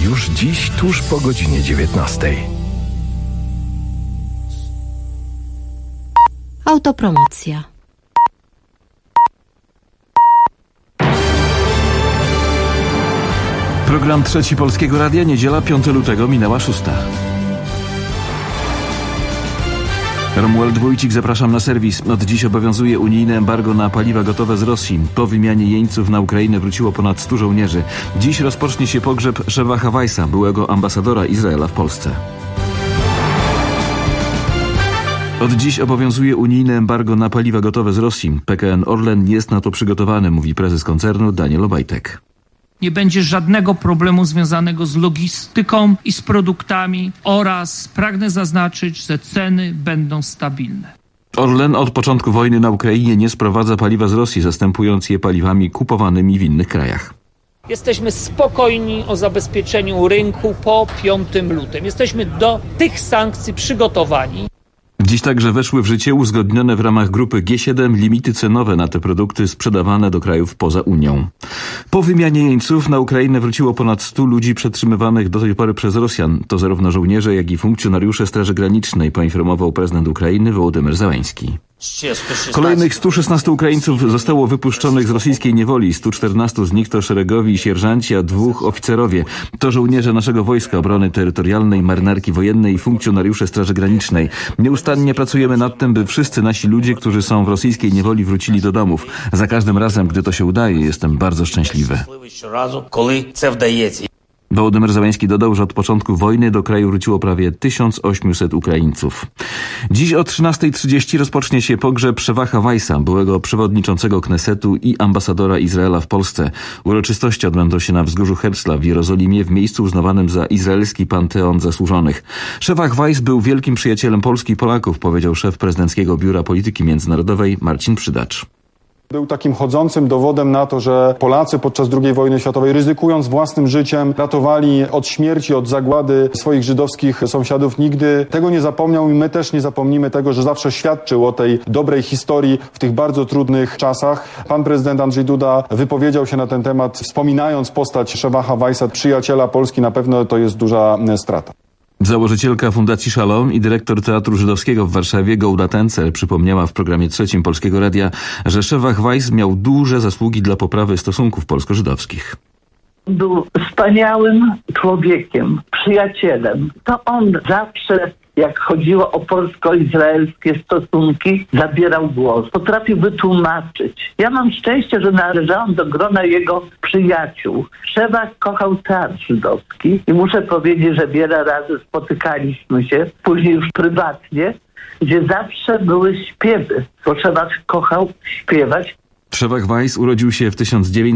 Już dziś, tuż po godzinie 19. Autopromocja. Program Trzeci Polskiego Radia, niedziela 5 lutego, minęła 6. Romuald Wójcik, zapraszam na serwis. Od dziś obowiązuje unijne embargo na paliwa gotowe z Rosji. Po wymianie jeńców na Ukrainę wróciło ponad 100 żołnierzy. Dziś rozpocznie się pogrzeb Shevacha Weissa, byłego ambasadora Izraela w Polsce. Od dziś obowiązuje unijne embargo na paliwa gotowe z Rosji. PKN Orlen jest na to przygotowany, mówi prezes koncernu Daniel Obajtek. Nie będzie żadnego problemu związanego z logistyką i z produktami oraz pragnę zaznaczyć, że ceny będą stabilne. Orlen od początku wojny na Ukrainie nie sprowadza paliwa z Rosji, zastępując je paliwami kupowanymi w innych krajach. Jesteśmy spokojni o zabezpieczeniu rynku po 5 lutym. Jesteśmy do tych sankcji przygotowani. Dziś także weszły w życie uzgodnione w ramach grupy G7 limity cenowe na te produkty sprzedawane do krajów poza Unią. Po wymianie jeńców na Ukrainę wróciło ponad 100 ludzi przetrzymywanych do tej pory przez Rosjan. To zarówno żołnierze, jak i funkcjonariusze Straży Granicznej, poinformował prezydent Ukrainy Wołodymyr Zełenski. Kolejnych 116 Ukraińców zostało wypuszczonych z rosyjskiej niewoli. 114 z nich to szeregowi sierżanci, a 2 oficerowie. To żołnierze naszego Wojska Obrony Terytorialnej, Marynarki Wojennej i funkcjonariusze Straży Granicznej. Nieustannie pracujemy nad tym, by wszyscy nasi ludzie, którzy są w rosyjskiej niewoli, wrócili do domów. Za każdym razem, gdy to się udaje, jestem bardzo szczęśliwy. Wołodymyr Zełenski dodał, że od początku wojny do kraju wróciło prawie 1800 Ukraińców. Dziś o 13:30 rozpocznie się pogrzeb Shevacha Weissa, byłego przewodniczącego Knesetu i ambasadora Izraela w Polsce. Uroczystości odbędą się na wzgórzu Herzla w Jerozolimie, w miejscu uznawanym za izraelski panteon zasłużonych. Shevach Weiss był wielkim przyjacielem Polski i Polaków, powiedział szef prezydenckiego Biura Polityki Międzynarodowej Marcin Przydacz. Był takim chodzącym dowodem na to, że Polacy podczas II wojny światowej, ryzykując własnym życiem, ratowali od śmierci, od zagłady swoich żydowskich sąsiadów. Nigdy tego nie zapomniał i my też nie zapomnimy tego, że zawsze świadczył o tej dobrej historii w tych bardzo trudnych czasach. Pan prezydent Andrzej Duda wypowiedział się na ten temat, wspominając postać Shevacha Weissa, przyjaciela Polski. Na pewno to jest duża strata. Założycielka Fundacji Shalom i dyrektor Teatru Żydowskiego w Warszawie Gołda Tencer przypomniała w programie Trzecim Polskiego Radia, że Shevach Weiss miał duże zasługi dla poprawy stosunków polsko-żydowskich. Był wspaniałym człowiekiem, przyjacielem. To on zawsze, jak chodziło o polsko-izraelskie stosunki, zabierał głos. Potrafił wytłumaczyć. Ja mam szczęście, że należałam do grona jego przyjaciół. Shevach kochał teatr żydowski i muszę powiedzieć, że wiele razy spotykaliśmy się, później już prywatnie, gdzie zawsze były śpiewy, bo Shevach kochał śpiewać. Shevach Weiss urodził się w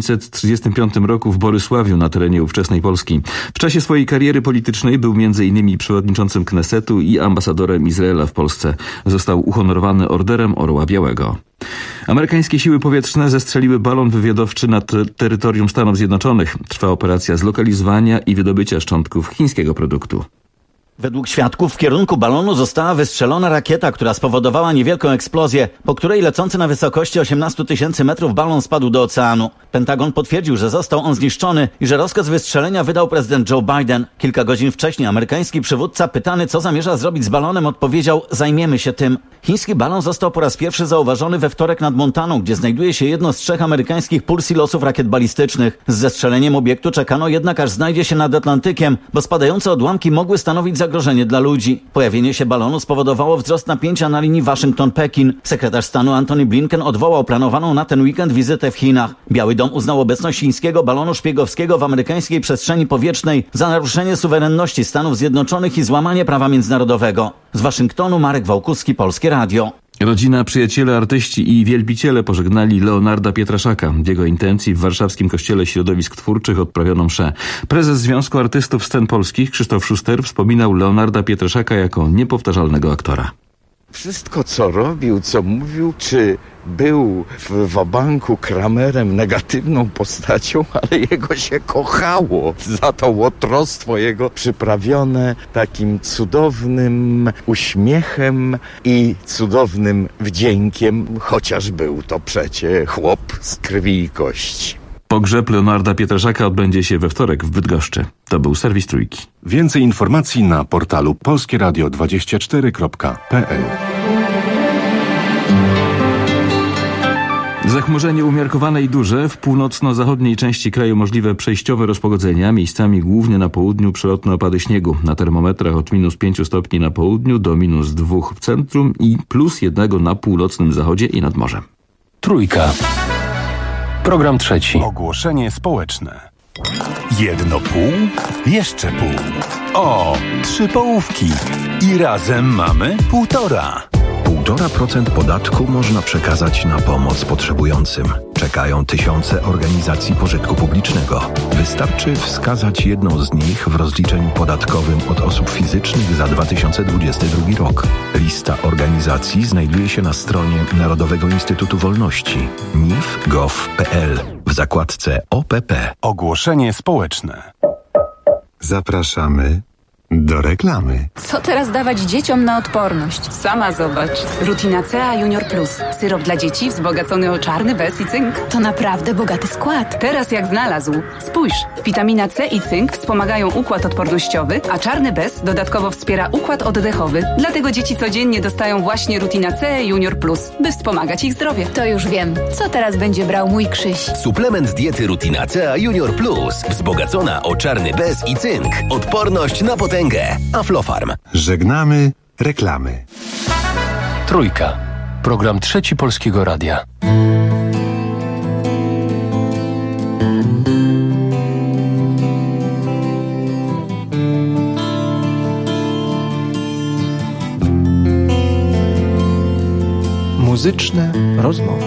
1935 roku w Borysławiu na terenie ówczesnej Polski. W czasie swojej kariery politycznej był m.in. przewodniczącym Knesetu i ambasadorem Izraela w Polsce. Został uhonorowany Orderem Orła Białego. Amerykańskie siły powietrzne zestrzeliły balon wywiadowczy nad terytorium Stanów Zjednoczonych. Trwa operacja zlokalizowania i wydobycia szczątków chińskiego produktu. Według świadków w kierunku balonu została wystrzelona rakieta, która spowodowała niewielką eksplozję, po której lecący na wysokości 18 000 metrów balon spadł do oceanu. Pentagon potwierdził, że został on zniszczony i że rozkaz wystrzelenia wydał prezydent Joe Biden. Kilka godzin wcześniej amerykański przywódca, pytany, co zamierza zrobić z balonem, odpowiedział: zajmiemy się tym. Chiński balon został po raz pierwszy zauważony we wtorek nad Montaną, gdzie znajduje się jedno z 3 amerykańskich pulsilosów rakiet balistycznych. Z zestrzeleniem obiektu czekano jednak, aż znajdzie się nad Atlantykiem, bo spadające odłamki mogły stanowić zagrożenie dla ludzi. Pojawienie się balonu spowodowało wzrost napięcia na linii Waszyngton-Pekin. Sekretarz stanu Antony Blinken odwołał planowaną na ten weekend wizytę w Chinach. Biały Dom uznał obecność chińskiego balonu szpiegowskiego w amerykańskiej przestrzeni powietrznej za naruszenie suwerenności Stanów Zjednoczonych i złamanie prawa międzynarodowego. Z Waszyngtonu Marek Wałkuski, Polskie Radio. Rodzina, przyjaciele, artyści i wielbiciele pożegnali Leonarda Pietraszaka. W jego intencji w warszawskim Kościele Środowisk Twórczych odprawiono mszę. Prezes Związku Artystów Scen Polskich Krzysztof Szuster wspominał Leonarda Pietraszaka jako niepowtarzalnego aktora. Wszystko, co robił, co mówił, czy był w wabanku Kramerem negatywną postacią, ale jego się kochało za to łotrostwo jego przyprawione takim cudownym uśmiechem i cudownym wdziękiem, chociaż był to przecie chłop z krwi i kości. Pogrzeb Leonarda Pietraszaka odbędzie się we wtorek w Bydgoszczy. To był serwis Trójki. Więcej informacji na portalu polskieradio24.pl. Zachmurzenie umiarkowane i duże. W północno-zachodniej części kraju możliwe przejściowe rozpogodzenia. Miejscami głównie na południu przelotne opady śniegu. Na termometrach od -5 stopni na południu do -2 w centrum i +1 na północnym zachodzie i nad morzem. Trójka. Program trzeci. Ogłoszenie społeczne. 1,5? Jeszcze pół. O, 3 połówki. I razem mamy 1,5. 1,5% podatku można przekazać na pomoc potrzebującym. Czekają tysiące organizacji pożytku publicznego. Wystarczy wskazać jedną z nich w rozliczeniu podatkowym od osób fizycznych za 2022 rok. Lista organizacji znajduje się na stronie Narodowego Instytutu Wolności nif.gov.pl w zakładce OPP. Ogłoszenie społeczne. Zapraszamy do reklamy. Co teraz dawać dzieciom na odporność? Sama zobacz. Rutina C Junior Plus. Syrop dla dzieci wzbogacony o czarny bez i cynk. To naprawdę bogaty skład. Teraz jak znalazł. Spójrz. Witamina C i cynk wspomagają układ odpornościowy, a czarny bez dodatkowo wspiera układ oddechowy. Dlatego dzieci codziennie dostają właśnie Rutina C Junior Plus, by wspomagać ich zdrowie. To już wiem. Co teraz będzie brał mój Krzyś? Suplement diety Rutina C Junior Plus. Wzbogacona o czarny bez i cynk. Odporność na potęgę. Aflofarm. Żegnamy reklamy. Trójka. Program trzeci Polskiego Radia. Muzyczne rozmowy.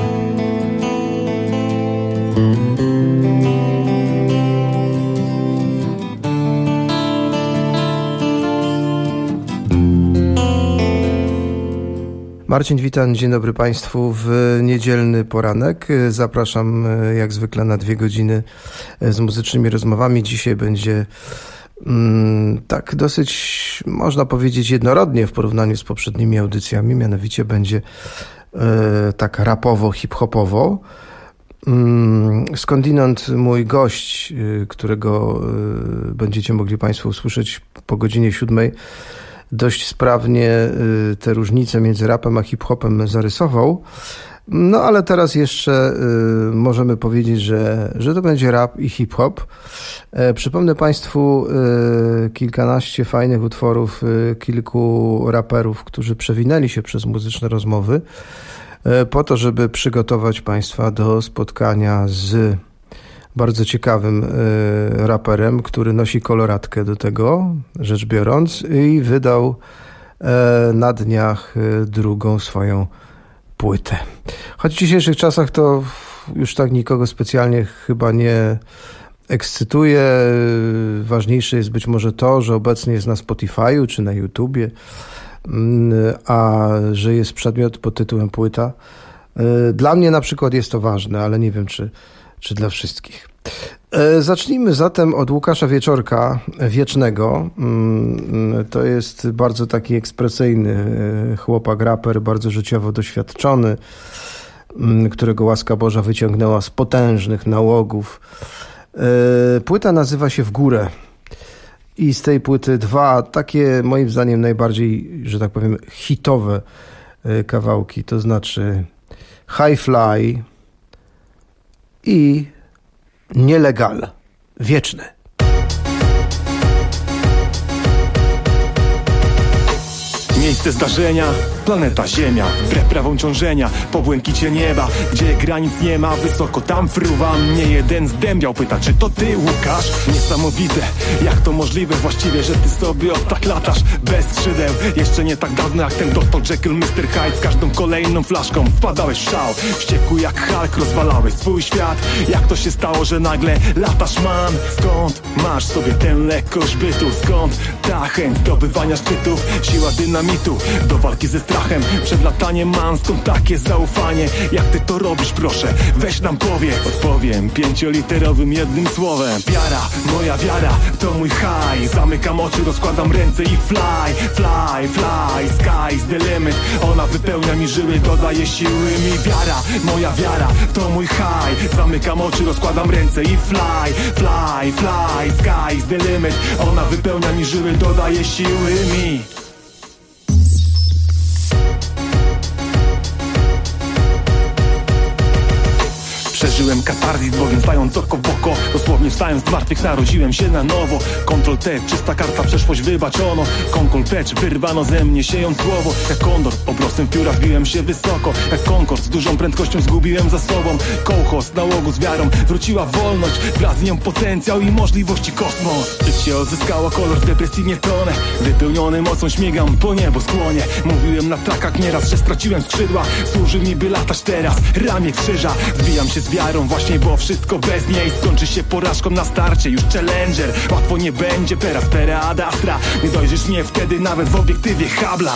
Marcin Witan, dzień dobry Państwu w niedzielny poranek. Zapraszam jak zwykle na 2 godziny z muzycznymi rozmowami. Dzisiaj będzie tak dosyć, można powiedzieć, jednorodnie w porównaniu z poprzednimi audycjami. Mianowicie będzie tak rapowo, hip-hopowo. Skądinąd mój gość, którego będziecie mogli Państwo usłyszeć po godzinie 7, dość sprawnie te różnice między rapem a hip-hopem zarysował. No ale teraz jeszcze możemy powiedzieć, że to będzie rap i hip-hop. Przypomnę Państwu kilkanaście fajnych utworów kilku raperów, którzy przewinęli się przez muzyczne rozmowy po to, żeby przygotować Państwa do spotkania z bardzo ciekawym raperem, który nosi koloratkę do tego, rzecz biorąc, i wydał na dniach drugą swoją płytę. Choć w dzisiejszych czasach to już tak nikogo specjalnie chyba nie ekscytuje. Ważniejsze jest być może to, że obecnie jest na Spotify'u czy na YouTubie, a że jest przedmiot pod tytułem płyta. Dla mnie na przykład jest to ważne, ale nie wiem, czy dla wszystkich. Zacznijmy zatem od Łukasza Wieczorka, Wiecznego. To jest bardzo taki ekspresyjny chłopak, raper, bardzo życiowo doświadczony, którego łaska Boża wyciągnęła z potężnych nałogów. Płyta nazywa się W górę. I z tej płyty 2 takie, moim zdaniem, najbardziej, że tak powiem, hitowe kawałki, to znaczy High Fly i Nielegal, Wieczny. Miejsce zdarzenia, planeta Ziemia, wbrew prawom ciążenia, po błękicie nieba, gdzie granic nie ma, wysoko tam fruwam. Nie jeden zdębiał, pyta, czy to ty, Łukasz? Niesamowite, jak to możliwe właściwie, że ty sobie tak latasz bez skrzydeł. Jeszcze nie tak dawno jak ten Dr. Jekyll, Mr. Hyde, z każdą kolejną flaszką wpadałeś w szał. Wściekły jak Hulk, rozwalałeś swój świat. Jak to się stało, że nagle latasz, man? Skąd masz sobie tę lekkość bytu? Skąd ta chęć zdobywania szczytów? Siła dynamitu tu do walki ze strachem. Przed lataniem mam skąd takie zaufanie. Jak ty to robisz, proszę, weź nam powiedz. Odpowiem 5-literowym jednym słowem. Wiara, moja wiara, to mój high. Zamykam oczy, rozkładam ręce i fly, fly, fly, sky's the limit. Ona wypełnia mi żyły, dodaje siły mi. Wiara, moja wiara, to mój high. Zamykam oczy, rozkładam ręce i fly, fly, fly, sky's the limit. Ona wypełnia mi żyły, dodaje siły mi. Przeżyłem katarzis, bowiem stając oko w oko. Dosłownie wstając z martwych, narodziłem się na nowo. Ctrl-T, czysta karta, przeszłość wybaczono. Ctrl-P, wyrwano ze mnie siejąc słowo. Jak kondor, obrosem pióra wbiłem się wysoko. Jak konkord, z dużą prędkością zgubiłem za sobą. Kołchos, nałogu z wiarą, wróciła wolność. Wraz z nią potencjał i możliwości kosmos. Życie odzyskało kolor, w depresji nie tonę. Wypełniony mocą śmigam po niebo skłonie. Mówiłem na trakach nieraz, że straciłem skrzydła. Służy mi, by latać teraz, ramię krzyża. Wbijam się z wiarą właśnie, bo wszystko bez niej skończy się porażką na starcie. Już challenger, łatwo nie będzie, teraz pera ad astra. Nie dojrzysz mnie wtedy nawet w obiektywie Hubble'a.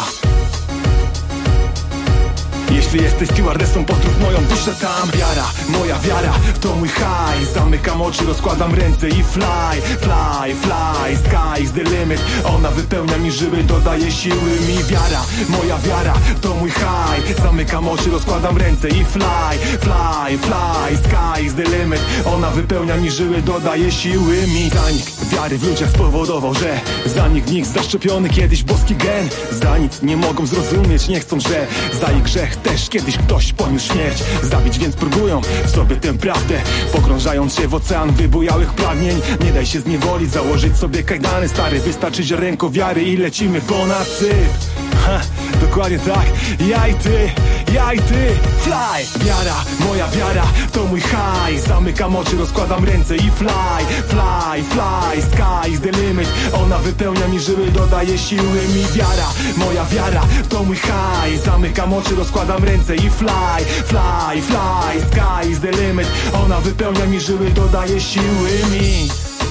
Jeśli jesteś stewardessą, pozdrów moją duszę tam. Wiara, moja wiara, to mój high. Zamykam oczy, rozkładam ręce i fly, fly, fly, sky's the limit. Ona wypełnia mi żyły, dodaje siły mi. Wiara, moja wiara, to mój high. Zamykam oczy, rozkładam ręce i fly, fly, fly, sky's the limit. Ona wypełnia mi żyły, dodaje siły mi. Zanik wiary w ludziach spowodował, że zanik w nich zaszczepiony kiedyś boski gen. Za nic nie mogą zrozumieć, nie chcą, że za ich grzech też kiedyś ktoś poniósł śmierć. Zabić więc próbują w sobie tę prawdę, pogrążając się w ocean wybujałych pragnień. Nie daj się zniewolić, założyć sobie kajdany stary. Wystarczy ziarenko wiary i lecimy ponad syf. Ha, dokładnie tak, ja i ty, fly. Wiara, moja wiara, to mój high. Zamykam oczy, rozkładam ręce i fly, fly, fly, sky's the limit. Ona wypełnia mi żyły, dodaje siły mi. Wiara, moja wiara, to mój high. Zamykam oczy, rozkładam ręce i fly, fly, fly, sky's the limit. Ona wypełnia mi żyły, dodaje siły mi.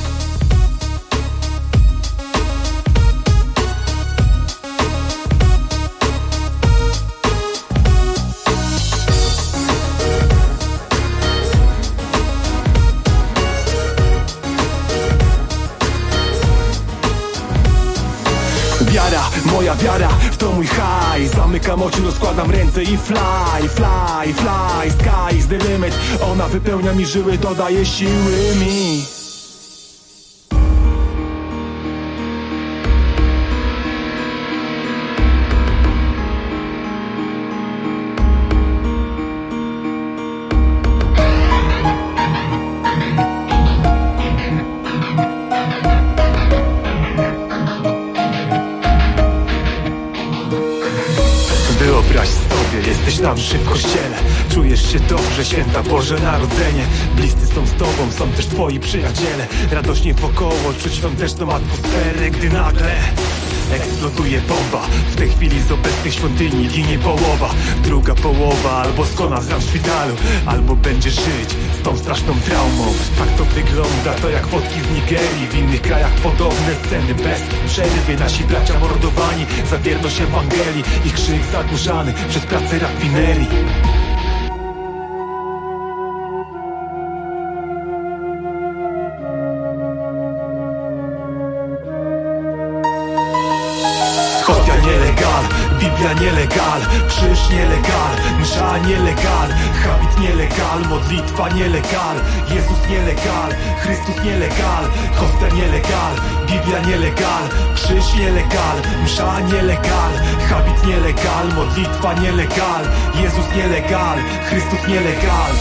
Wiara, moja wiara, to mój high. Zamykam oczy, rozkładam ręce i fly, fly, fly, sky's the limit. Ona wypełnia mi żyły, dodaje siły mi. Wyobraź sobie, jesteś tam w kościele. Czujesz się dobrze, święta Boże Narodzenie. Bliscy są z tobą, są też twoi przyjaciele. Radośnie wokoło, czuć świąteczną atmosferę. Gdy nagle eksploduje bomba. W tej chwili z obecnych świątyni ginie połowa. Druga połowa albo skona w szpitalu, albo będzie żyć z tą straszną traumą. Tak to wygląda, to jak fotki z Nigerii. W innych krajach podobne sceny bez przerwy. Nasi bracia mordowani za wierność Ewangelii. Ich krzyk zagłuszany przez pracę rafinerii. Hostia nielegal, Biblia nielegal, krzyż nielegal, msza nielegal, habit nielegal, modlitwa nielegal, Jezus nielegal, Chrystus nielegal, hostia nielegal, Biblia nielegal, krzyż nielegal, msza nielegal, habit nielegal, modlitwa nielegal, Jezus nielegal, Chrystus nielegal.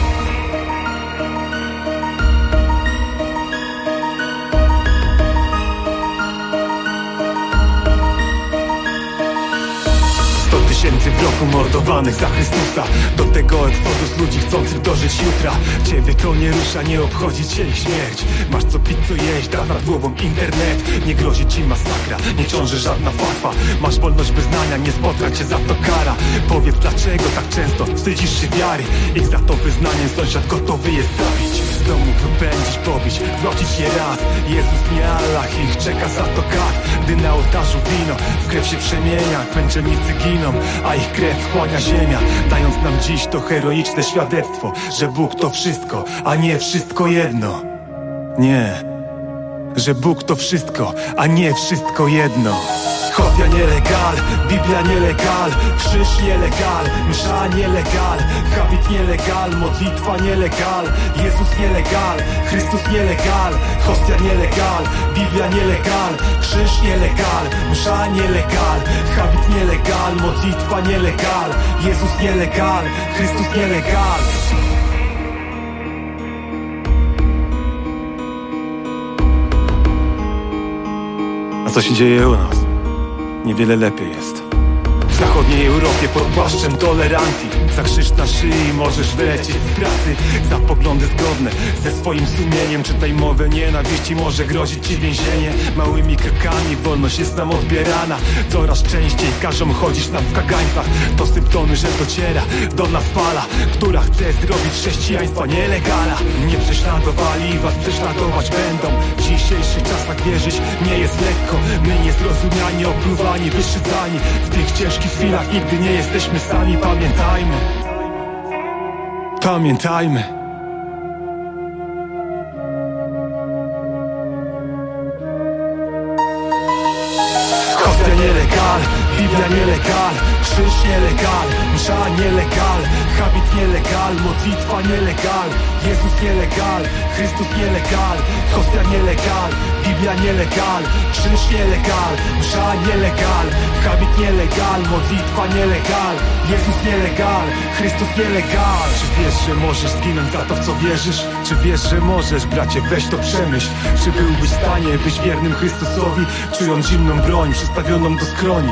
100 tysięcy w roku mordowanych za Chrystusa. Do tego eksodus ludzi chcących dożyć jutra. Ciebie to nie rusza, nie obchodzi cię ich śmierć. Masz co pić, co jeść, da nad głową internet. Nie grozi ci masakra, nie ciąży żadna fatwa. Masz wolność wyznania, nie spotka cię za to kara. Powiedz dlaczego tak często wstydzisz się wiary. I za to wyznanie sąsiad gotowy jest zabić. Z domu wypędzić, pobić, gwałcić je raz. Jezus nie Allah, szpitalach ich czeka za to kar. Gdy na ołtarzu wino w krew się przemienia, męczennicy giną, a ich krew wchłania ziemia, dając nam dziś to heroiczne świadectwo, że Bóg to wszystko, a nie wszystko jedno. Nie, że Bóg to wszystko, a nie wszystko jedno. Kopia nielegal, Biblia nielegal, krzyż nielegal, msza nielegal, habit nielegal, modlitwa nielegal, Jezus nielegal, Chrystus nielegal, hostia nielegal, Biblia nielegal, krzyż nielegal, msza nielegal, habit nielegal, modlitwa nielegal, Jezus nielegal, Chrystus nielegal. A co się dzieje u nas? Niewiele lepiej jest. W zachodniej Europie pod płaszczem tolerancji za krzyż na szyi możesz wylecieć z pracy. Za poglądy zgodne ze swoim sumieniem, czytaj mowę nienawiści, może grozić ci więzienie. Małymi krokami wolność jest nam odbierana. Coraz częściej każą chodzić nam w kagańcach. To symptomy, że dociera do nas fala, która chce zrobić chrześcijaństwa nielegalna. Nie prześladowali was, prześladować będą. W dzisiejszych czasach wierzyć nie jest lekko. My niezrozumiani, opluwani, wyszydzani. W tych ciężkich chwilach nigdy nie jesteśmy sami. Pamiętajmy. Pamiętajmy. Hostia nielegal, Biblia nielegal, krzyż nielegal, msza nielegal, habit nielegal, modlitwa nielegal, Jezus nielegal, Chrystus nielegal, hostia nielegal, Biblia nielegal, krzyż nielegal, msza nielegal, habit nielegal, modlitwa nielegal, Jezus nielegal, Chrystus nielegal. Czy wiesz, że możesz zginąć za to, w co wierzysz? Czy wiesz, że możesz, bracie, weź to przemyśl. Czy byłbyś w stanie być wiernym Chrystusowi, czując zimną broń przystawioną do skroni?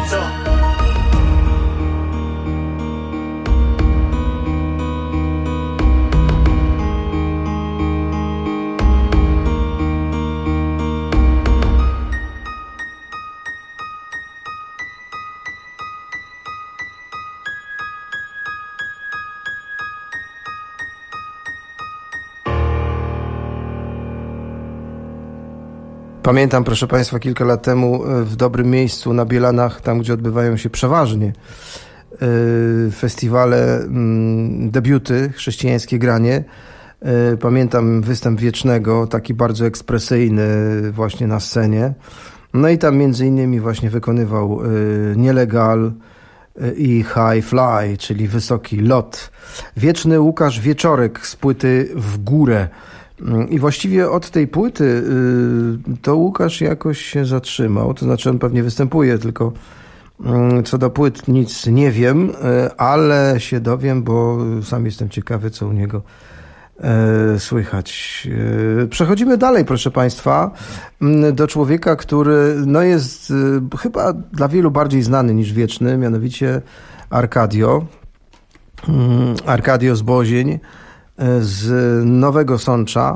Pamiętam, proszę Państwa, kilka lat temu w dobrym miejscu na Bielanach, tam gdzie odbywają się przeważnie festiwale, debiuty, chrześcijańskie granie. Pamiętam występ Wiecznego, taki bardzo ekspresyjny właśnie na scenie. No i tam między innymi właśnie wykonywał Nielegal i High Fly, czyli wysoki lot. Wieczny Łukasz Wieczorek z płyty W Górę. I właściwie od tej płyty to Łukasz jakoś się zatrzymał, to znaczy on pewnie występuje, tylko co do płyt nic nie wiem, ale się dowiem, bo sam jestem ciekawy, co u niego słychać. Przechodzimy dalej, proszę Państwa, do człowieka, który no jest chyba dla wielu bardziej znany niż Wieczny, mianowicie Arkadio z Bozień, z Nowego Sącza,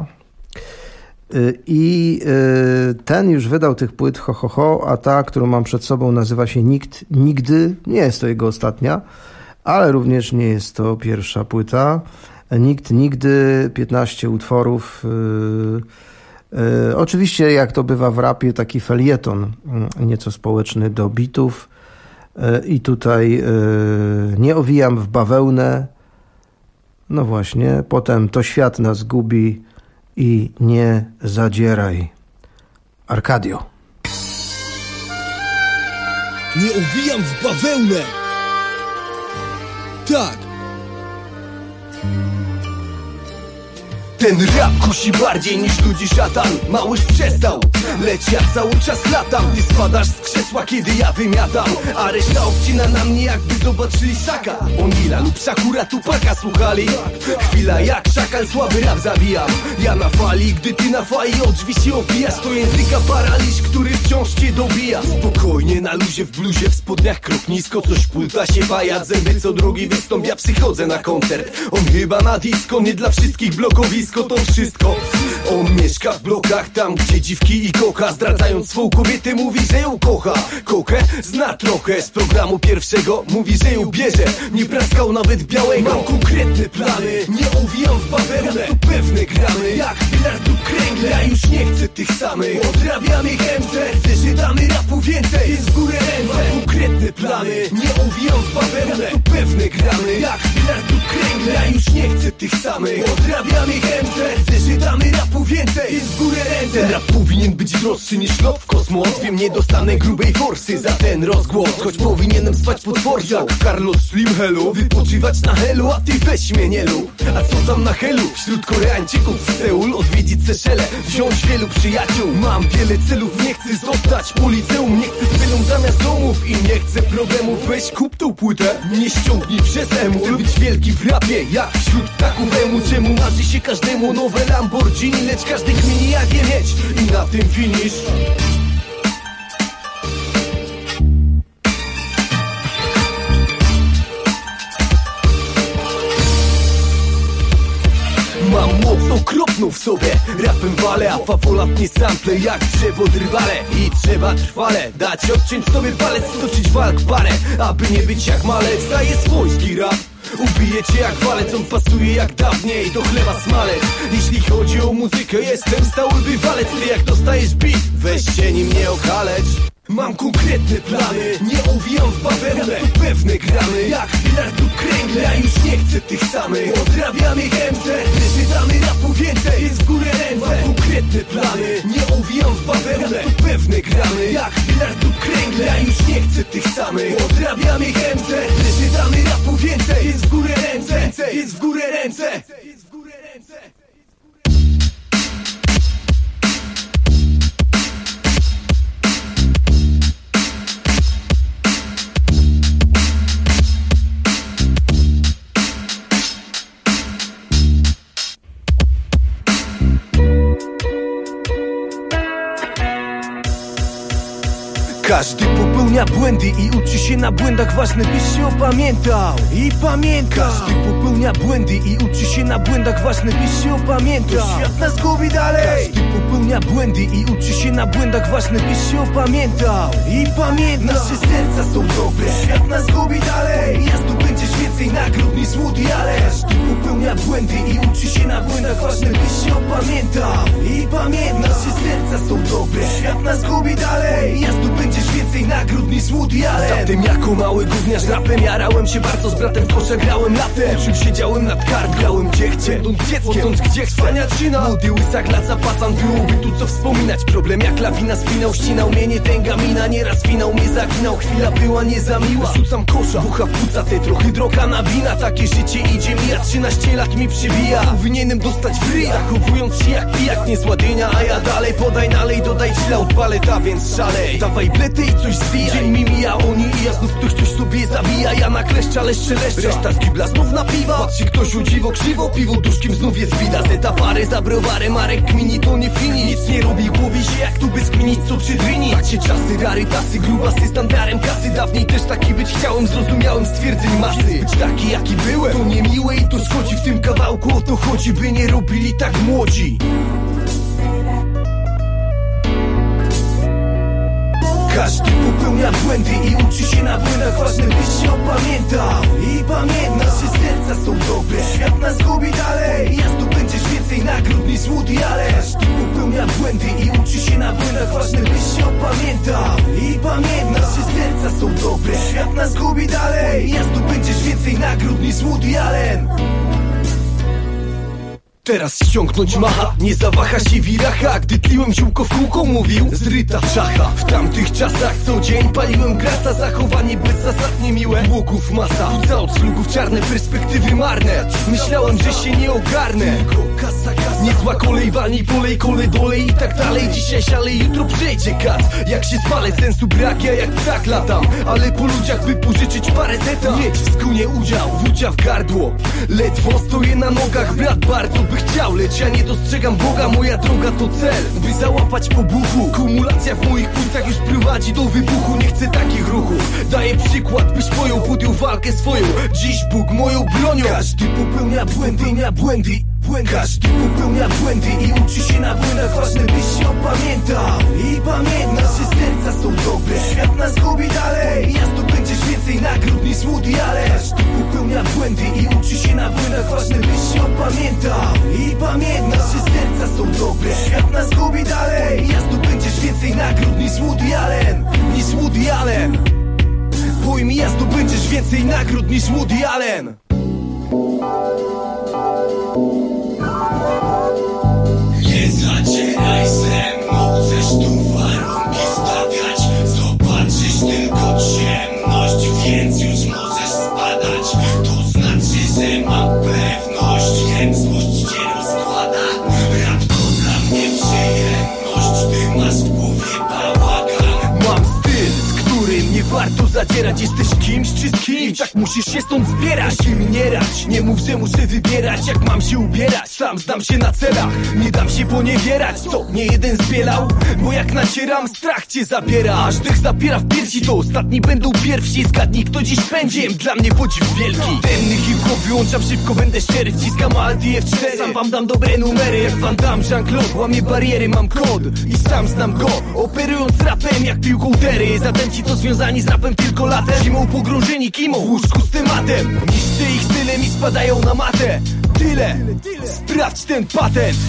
i ten już wydał tych płyt a ta, którą mam przed sobą, nazywa się Nikt Nigdy. Nie jest to jego ostatnia, ale również nie jest to pierwsza płyta. Nikt Nigdy, 15 utworów. Oczywiście, jak to bywa w rapie, taki felieton nieco społeczny do bitów. I tutaj nie owijam w bawełnę. No właśnie, potem To świat nas gubi i Nie zadzieraj. Arkadio. Nie owijam w bawełnę. Tak. Ten rap kusi bardziej niż ludzi szatan. Małyż przestał, lecz ja cały czas latam. Ty spadasz z krzesła, kiedy ja wymiatam, a reszta obcina na mnie, jakby zobaczyli Saka, Onila lub Szakura Tupaka słuchali. Chwila jak szakal, słaby rap zabijam. Ja na fali, gdy ty na fali od drzwi się obijasz. To języka paraliż, który wciąż cię dobija. Spokojnie na luzie, w bluzie, w spodniach krok nisko. Coś płyta się baja, zęby co drogi wystąp. Ja przychodzę na koncert, on chyba na disco. Nie dla wszystkich blokowisko, to wszystko. On mieszka w blokach, tam gdzie dziwki i kocha. Zdradzając swą kobietę mówi, że ją kocha. Kokę zna trochę z programu pierwszego. Mówi, że ją bierze, nie praskał nawet białego. Mam konkretne plany, nie owijam w bawełnę. To pewne gramy, jak bilard lub kręgle. Ja już nie chcę tych samych, odrabiam ich MC. Zeszytamy rapu więcej, jest w górę ręce. Mam konkretne plany, nie owijam w bawełnę. To pewne gramy, jak bilard lub kręgle. Ja już nie chcę tych samych, odrabiam ich MC. Zeszytamy rapu więcej, jest w górę ręce. Ten rap powinien być droższy niż lot w kosmos. Wiem, nie dostanę grubej forsy za ten rozgłos, choć powinienem spać pod forsą. Jak Carlos Slim Hello, wypoczywać na helu, a ty weź mnie nie lub. A co tam na helu? Wśród Koreańczyków w Seul odwiedzić Seszele, wziąć wielu przyjaciół. Mam wiele celów, nie chcę zostać po liceum. Nie chcę z pylą zamiast domów i nie chcę problemów. Weź kup tą płytę, nie ściągnij przez emu. Chcę być wielki w rapie, jak wśród ptaków emu. Czemu marzy się każdemu nowe Lamborghini, lecz każdy kmini jak je mieć i na tym finisz. Mam moc okropną w sobie, rapem walę, a fawolat nie sample jak drzewo drwale. I trzeba trwale dać odciąć sobie palec, stoczyć walk parę, aby nie być jak malec. Daję swojski rap, ubije cię jak walec, on pasuje jak dawniej do chleba smalec. Jeśli chodzi o muzykę, jestem stały bywalec. Ty jak dostajesz beat, weź się nim nie okaleć. Mam konkretne plany, nie owijam w bawełnę. To pewne gramy, jak bilard lub kręgle. Ja już nie chcę tych samych, odrabiam ich MC. Zeszytamy rapu więcej, jest w górę ręce. Mam konkretne plany, nie owijam w bawełnę. To pewne gramy, jak bilard lub kręgle. Ja już nie chcę tych samych, odrabiam ich MC. Zeszytamy rapu więcej, jest w górę ręce. Jest w górę ręce. Każdy popełnia błędy i uczy się na błędach. Ważne byś się opamiętał i pamiętaj. Każdy popełnia błędy i uczy się na błędach. Ważne byś się opamiętał. Świat nas gubi dalej. Każdy popełnia błędy i uczy się na błędach. Ważne byś się opamiętał i pamiętaj. Nasze serca są dobre, świat nas gubi dalej. Ja zdobędziesz więcej nagród niż Woody Allen. Każdy popełnia błędy i uczy się na błędach. Ważne byś się opamiętał i pamiętaj. Nasze serca są dobre, świat nas gubi dalej. Ja zdobędziesz więcej nagród niż Woody Allen. Zatem jako mały gówniarz rapem jarałem się bardzo, z bratem w kosza grałem latem. Czym siedziałem nad kart, grałem gdzie chcę, będąc dzieckiem, odtąd gdzie chcę. Wspaniaczyna, młody łysa glaca pacan, byłoby tu co wspominać. Problem jak lawina spinał, ścinał mnie nie tęga mina. Nieraz finał mnie zaginał, chwila była nie za miła. Rzucam kosza, bucha w płuca, tetrohydroka nabina. Takie życie idzie mija, 13 lat mi przybija. Powinienem dostać w ryj, zachowując się jak pijak, nie zładynia. A ja dalej podaj, nalej, dodaj chwila od paleta, więc szalej. Dawaj blety i coś zwijaj. Dzień mi mija, oni i ja znów ktoś coś sobie zabija. Ja na kleszcza, leszcze, reszta z kibla znów na piwa. Patrzy ktoś u dziwo krzywo, piwo duszkiem znów jest bida. Zeta parę za browarem, Marek kmini, to nie fini. Nic nie robi, głowi się jak tu bez kminic, co przy dryni. Tak się czasy, rarytasy, grubasy, standardem kasy. Dawniej też taki być chciałem, zrozumiałem stwierdzeń masy. Być taki jaki byłem, to niemiłe i to szkodzi. W tym kawałku o to chodzi, by nie robili tak młodzi. Każdy popełnia błędy i uczy się na błędach. Ważne byś się opamiętał i pamiętaj. Nasze serca są dobre, świat nas gubi dalej. Ja zdobędziesz więcej nagród niż Woody Allen. Każdy popełnia błędy i uczy się na błędach. Ważne byś się opamiętał i pamiętaj. Nasze serca są dobre, świat nas gubi dalej. Ja zdobędziesz więcej nagród niż Woody Allen. Teraz ściągnąć macha, nie zawaha się wiracha. Gdy tliłem ziółko w kółko, mówił zryta czacha. W tamtych czasach co dzień paliłem grasa. Zachowanie bezzasadnie miłe, błogów masa. Rzuca od slugów czarne, perspektywy marne. Myślałem, że się nie ogarnę. Niezła kolej, walnij polej, kole dolej i tak dalej. Dzisiaj szalej, jutro przejdzie kat. Jak się spalę, sensu brak, ja jak ptak latam. Ale po ludziach by pożyczyć parę zeta. Mieć w skunie udział, wódźa w gardło. Ledwo stoję na nogach, brat bardzo by chciał, lecz ja nie dostrzegam Boga. Moja droga to cel, by załapać po buchu. Kumulacja w moich płucach już prowadzi do wybuchu. Nie chcę takich ruchów, daję przykład, byś podjął walkę swoją. Dziś Bóg moją bronią. Każdy popełnia błędy, błędach. Każdy popełnia błędy i uczy się na błędach. Ważne byś się opamiętał i pamiętasz, że serca są dobre. Świat nas gubi dalej, miasto będziesz więcej nagród niż Woody Allen. Każdy popełnia błędy i uczy się na błędach. Ważne byś się opamiętał i pamiętasz, że serca są dobre. Świat nas gubi dalej, miasto będziesz więcej nagród niż Woody Allen. Niż Woody Allen. Twój miasto będziesz więcej nagród niż Woody Allen. Nie zadzieraj ze mną, chcesz tu warunki stawiać. Zobaczysz tylko ciemność, więc już możesz spadać. To znaczy, że mam pewność, wiem, złość cię rozkłada. Rap to dla mnie przyjemność, ty masz w głowie bałagan. Mam styl, z którym nie warto zadzierać. Jesteś kimś czy z kimś, tak musisz się stąd zbierać. Im nie rać, nie mów, że muszę wybierać, jak mam się ubierać. Sam znam się na celach, nie dam się poniewierać. To nie jeden zbielał, bo jak nacieram, strach cię zabiera. Aż dech zapiera w piersi, to ostatni będą pierwsi. Zgadnij, kto dziś będzie, dla mnie podziw wielki. Temny hip-hop wyłączam szybko, będę szczery. Wciskam Alt i F4, sam wam dam dobre numery. Jak Van Damme, Jean-Claude, łamię bariery, mam kod i sam znam go. Operując rapem jak piłką tery. Zatem ci to związani z rapem tylko latem. Zimą pogrążeni kimą, w łóżku z tematem. Niszczy ich stylem i spadają na matę. Tyle, sprawdź ten patent.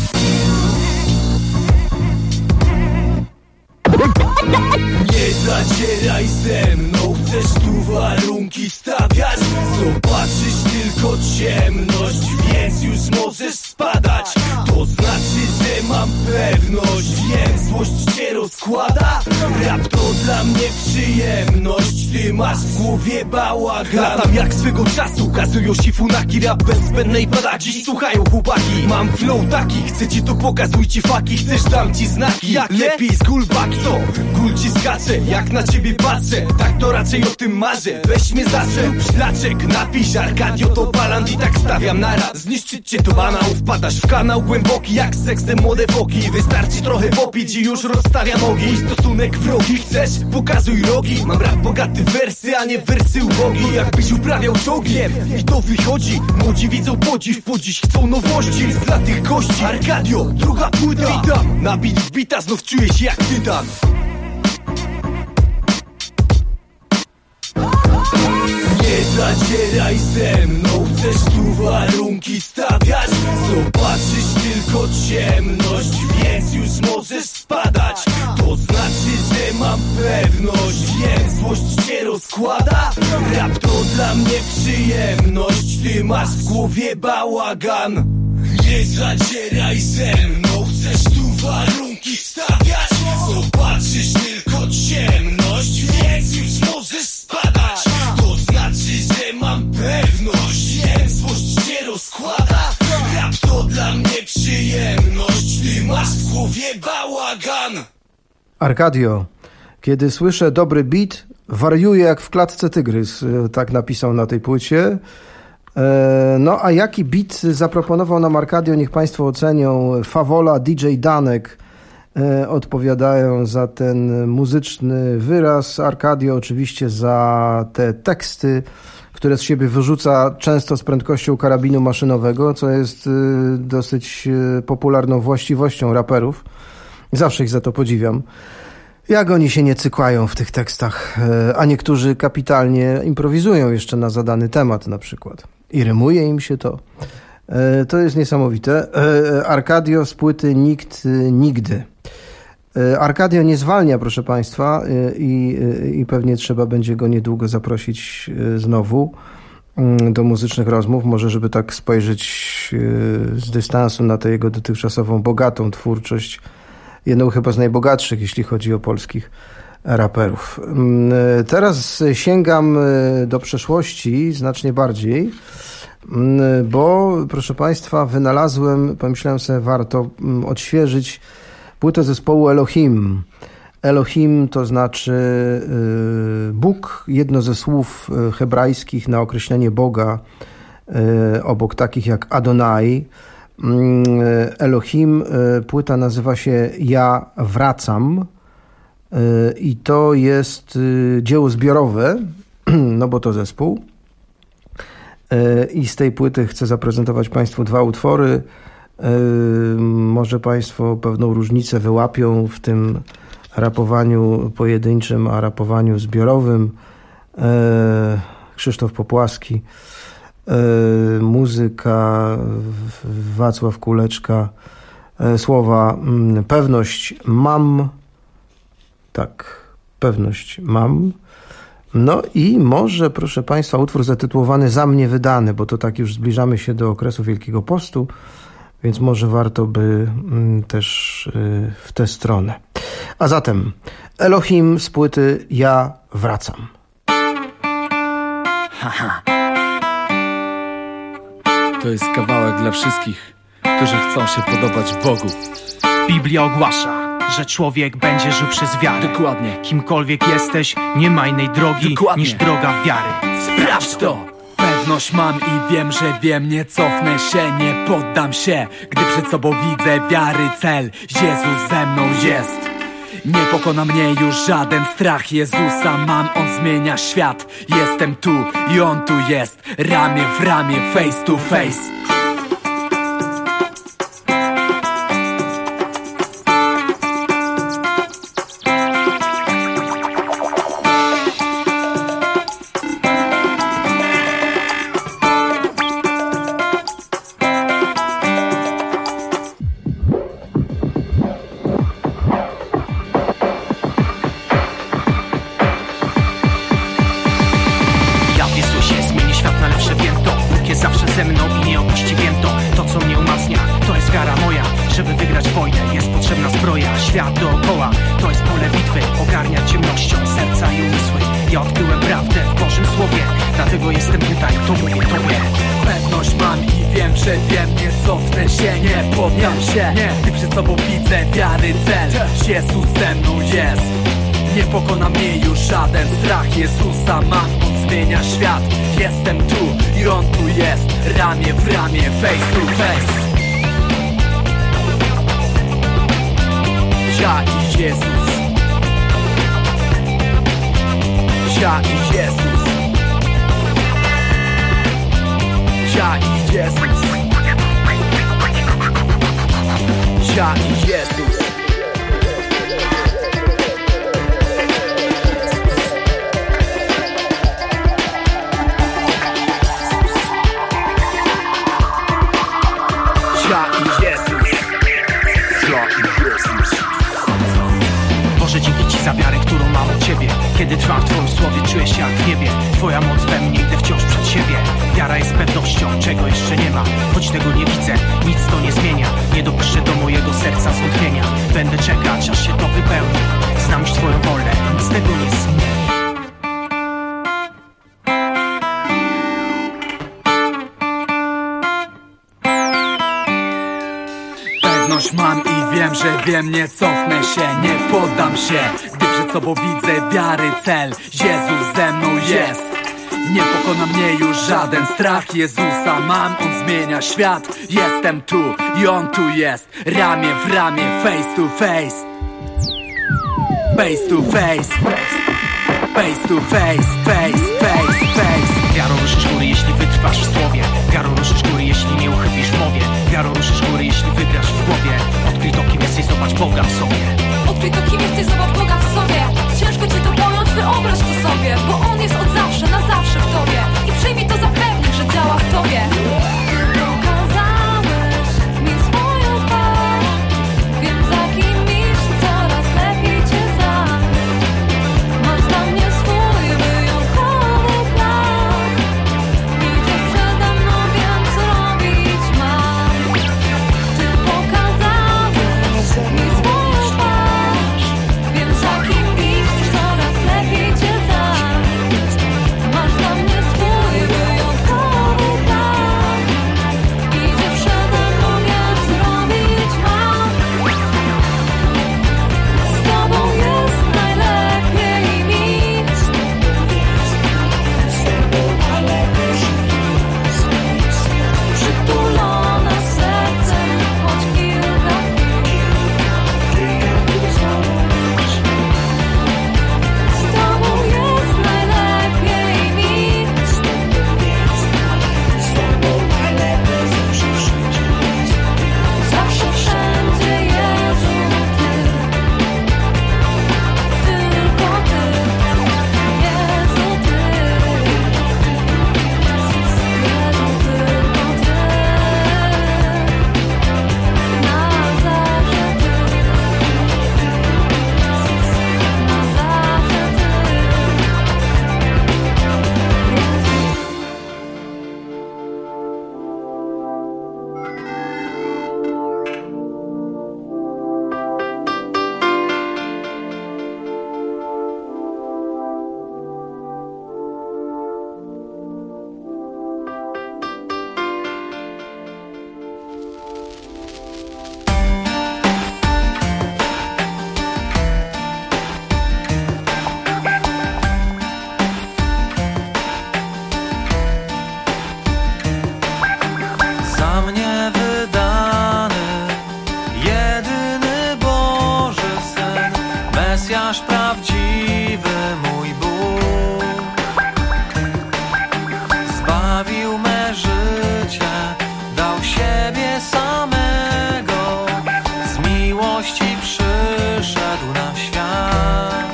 Nie zadzieraj ze mną, chcesz tu warunki stawiać. Zobaczysz tylko ciemność, więc już możesz spadać. To znaczy, że mam pewność, wiem, złość cię rozkłada. Rap to dla mnie przyjemność, ty masz w głowie bałagan. Latam jak swego czasu, kazują Sifunaki. Rap bez zbędnej pada, dziś słuchają chłopaki. Mam flow taki, chcę ci to pokazujcie faki. Chcesz, dam ci znaki, jak lepiej z gulbak. Co? Gul ci skacze, jak na ciebie patrzę. Tak to raczej o tym marzę, weź mnie za szlaczek, napisz Arkadio to baland i tak stawiam naraz. Zniszczyć cię to banał, wpadasz w kanał głęboki jak z seksem młode foki. Wystarczy trochę popić i już rozstawiam nogi. Mój stosunek wrogi, chcesz? Pokazuj rogi. Mam rap bogaty w wersy, a nie w wersy ubogi. Jakbyś uprawiał czogiem i to wychodzi. Młodzi widzą podziw, po dziś chcą nowości. Z dla tych gości Arkadio, druga płyta. Witam, na beat wbita, znów czuję się jak tytan. Nie zadzieraj ze mną, chcesz tu warunki stawiać. Zobaczysz tylko ciemność, więc już możesz spadać. To znaczy, że mam pewność, wiem, złość cię rozkłada. Rap to dla mnie przyjemność, ty masz w głowie bałagan. Nie zadzieraj ze mną, chcesz tu warunki stawiać. Zobaczysz tylko ciemność, więc już możesz spadać. To znaczy, że mam pewność, wiem, złość cię rozkłada. Rap to dla mnie przyjemność, ty masz w głowie bałagan. Arkadio, kiedy słyszę dobry beat, wariuję jak w klatce tygrys. Tak napisał na tej płycie. No a jaki beat zaproponował nam Arkadio, niech Państwo ocenią. Fawola, DJ Danek odpowiadają za ten muzyczny wyraz. Arkadio oczywiście za te teksty, które z siebie wyrzuca często z prędkością karabinu maszynowego, co jest dosyć popularną właściwością raperów. Zawsze ich za to podziwiam. Jak oni się nie cykłają w tych tekstach, a niektórzy kapitalnie improwizują jeszcze na zadany temat na przykład. I rymuje im się to. To jest niesamowite. Arkadio z płyty Nikt Nigdy. Arkadio nie zwalnia, proszę Państwa, i pewnie trzeba będzie go niedługo zaprosić znowu do muzycznych rozmów, może żeby tak spojrzeć z dystansu na tę jego dotychczasową bogatą twórczość, jedną chyba z najbogatszych, jeśli chodzi o polskich raperów. Teraz sięgam do przeszłości znacznie bardziej, bo proszę Państwa wynalazłem, pomyślałem sobie, warto odświeżyć płytę zespołu Elohim. Elohim to znaczy Bóg, jedno ze słów hebrajskich na określenie Boga, obok takich jak Adonai. Elohim, płyta nazywa się Ja Wracam i to jest dzieło zbiorowe, no bo to zespół. i z tej płyty chcę zaprezentować Państwu 2 utwory. Może Państwo pewną różnicę wyłapią w tym rapowaniu pojedynczym, a rapowaniu zbiorowym. Krzysztof Popłaski, muzyka Wacław Kuleczka, słowa pewność mam, tak, pewność mam. No i może, proszę Państwa, utwór zatytułowany Za mnie wydany, bo to tak już zbliżamy się do okresu Wielkiego Postu, więc może warto by też w tę stronę. A zatem Elohim z płyty Ja wracam. Haha. To jest kawałek dla wszystkich, którzy chcą się podobać Bogu. Biblia ogłasza, że człowiek będzie żył przez wiarę. Dokładnie. Kimkolwiek jesteś, nie ma innej drogi niż droga wiary. Sprawdź to! Pewność mam i wiem, że wiem, nie cofnę się, nie poddam się. Gdy przed sobą widzę wiary cel, Jezus ze mną jest. Nie pokona mnie już żaden strach, Jezusa mam, On zmienia świat. Jestem tu i On tu jest, ramię w ramię, face to face. Jezus ze mną jest. Nie pokona mnie już żaden strach, Jezusa mam, On zmienia świat. Jestem tu i On tu jest, ramię w ramię, face to face. Ja i Jezus. Ja i Jezus. Ja i Jezus. Ja i Jezus. Boże, dzięki Ci za wiarę, którą mam od Ciebie. Kiedy trwam w Twoim słowie, czuję się jak w niebie. Twoja moc we mnie, idę wciąż przed siebie. Wiara jest pewnością, czego jeszcze nie ma. Choć tego nie widzę, nic to nie zmienia. Nie dopuszczę do mojego serca zwątpienia. Będę czekać, aż się to wypełni. Znam już Twoją wolę, nic tego nie zmieni. Pewność mam i wiem, że wiem, nie cofnę się, nie poddam się. Gdy przed sobą widzę wiary cel, Jezus ze mną jest. Nie pokona mnie już żaden strach, Jezusa mam, On zmienia świat. Jestem tu i On tu jest, ramię w ramię, face to face. Face to face. Face to face, face, face, face. Wiarą ruszysz góry, jeśli wytrwasz w słowie. Wiarą ruszysz góry, jeśli nie uchybisz w mowie. Wiarą ruszysz góry, jeśli wygrasz w głowie. Odkryj to, kim jesteś, zobacz Boga w sobie. Odkryj to, kim jesteś, zobacz Boga w sobie. Ciężko Ci to pojąć, wyobraź to sobie. Bo On jest od zawsze, na zawsze w Tobie. I przyjmij to za pewnik, że działa w Tobie. Pokazałeś mi swoją twarz. Wiem, za kim iść, coraz lepiej Cię znam. Masz dla mnie swój wyjątkowy plan. Idziesz przede mną, wiem, co robić mam. Ty pokazałeś mi swoją twarz. Wiem, za kim iść, Mesjasz prawdziwy, mój Bóg. Zbawił me życie, dał siebie samego, z miłości przyszedł na świat.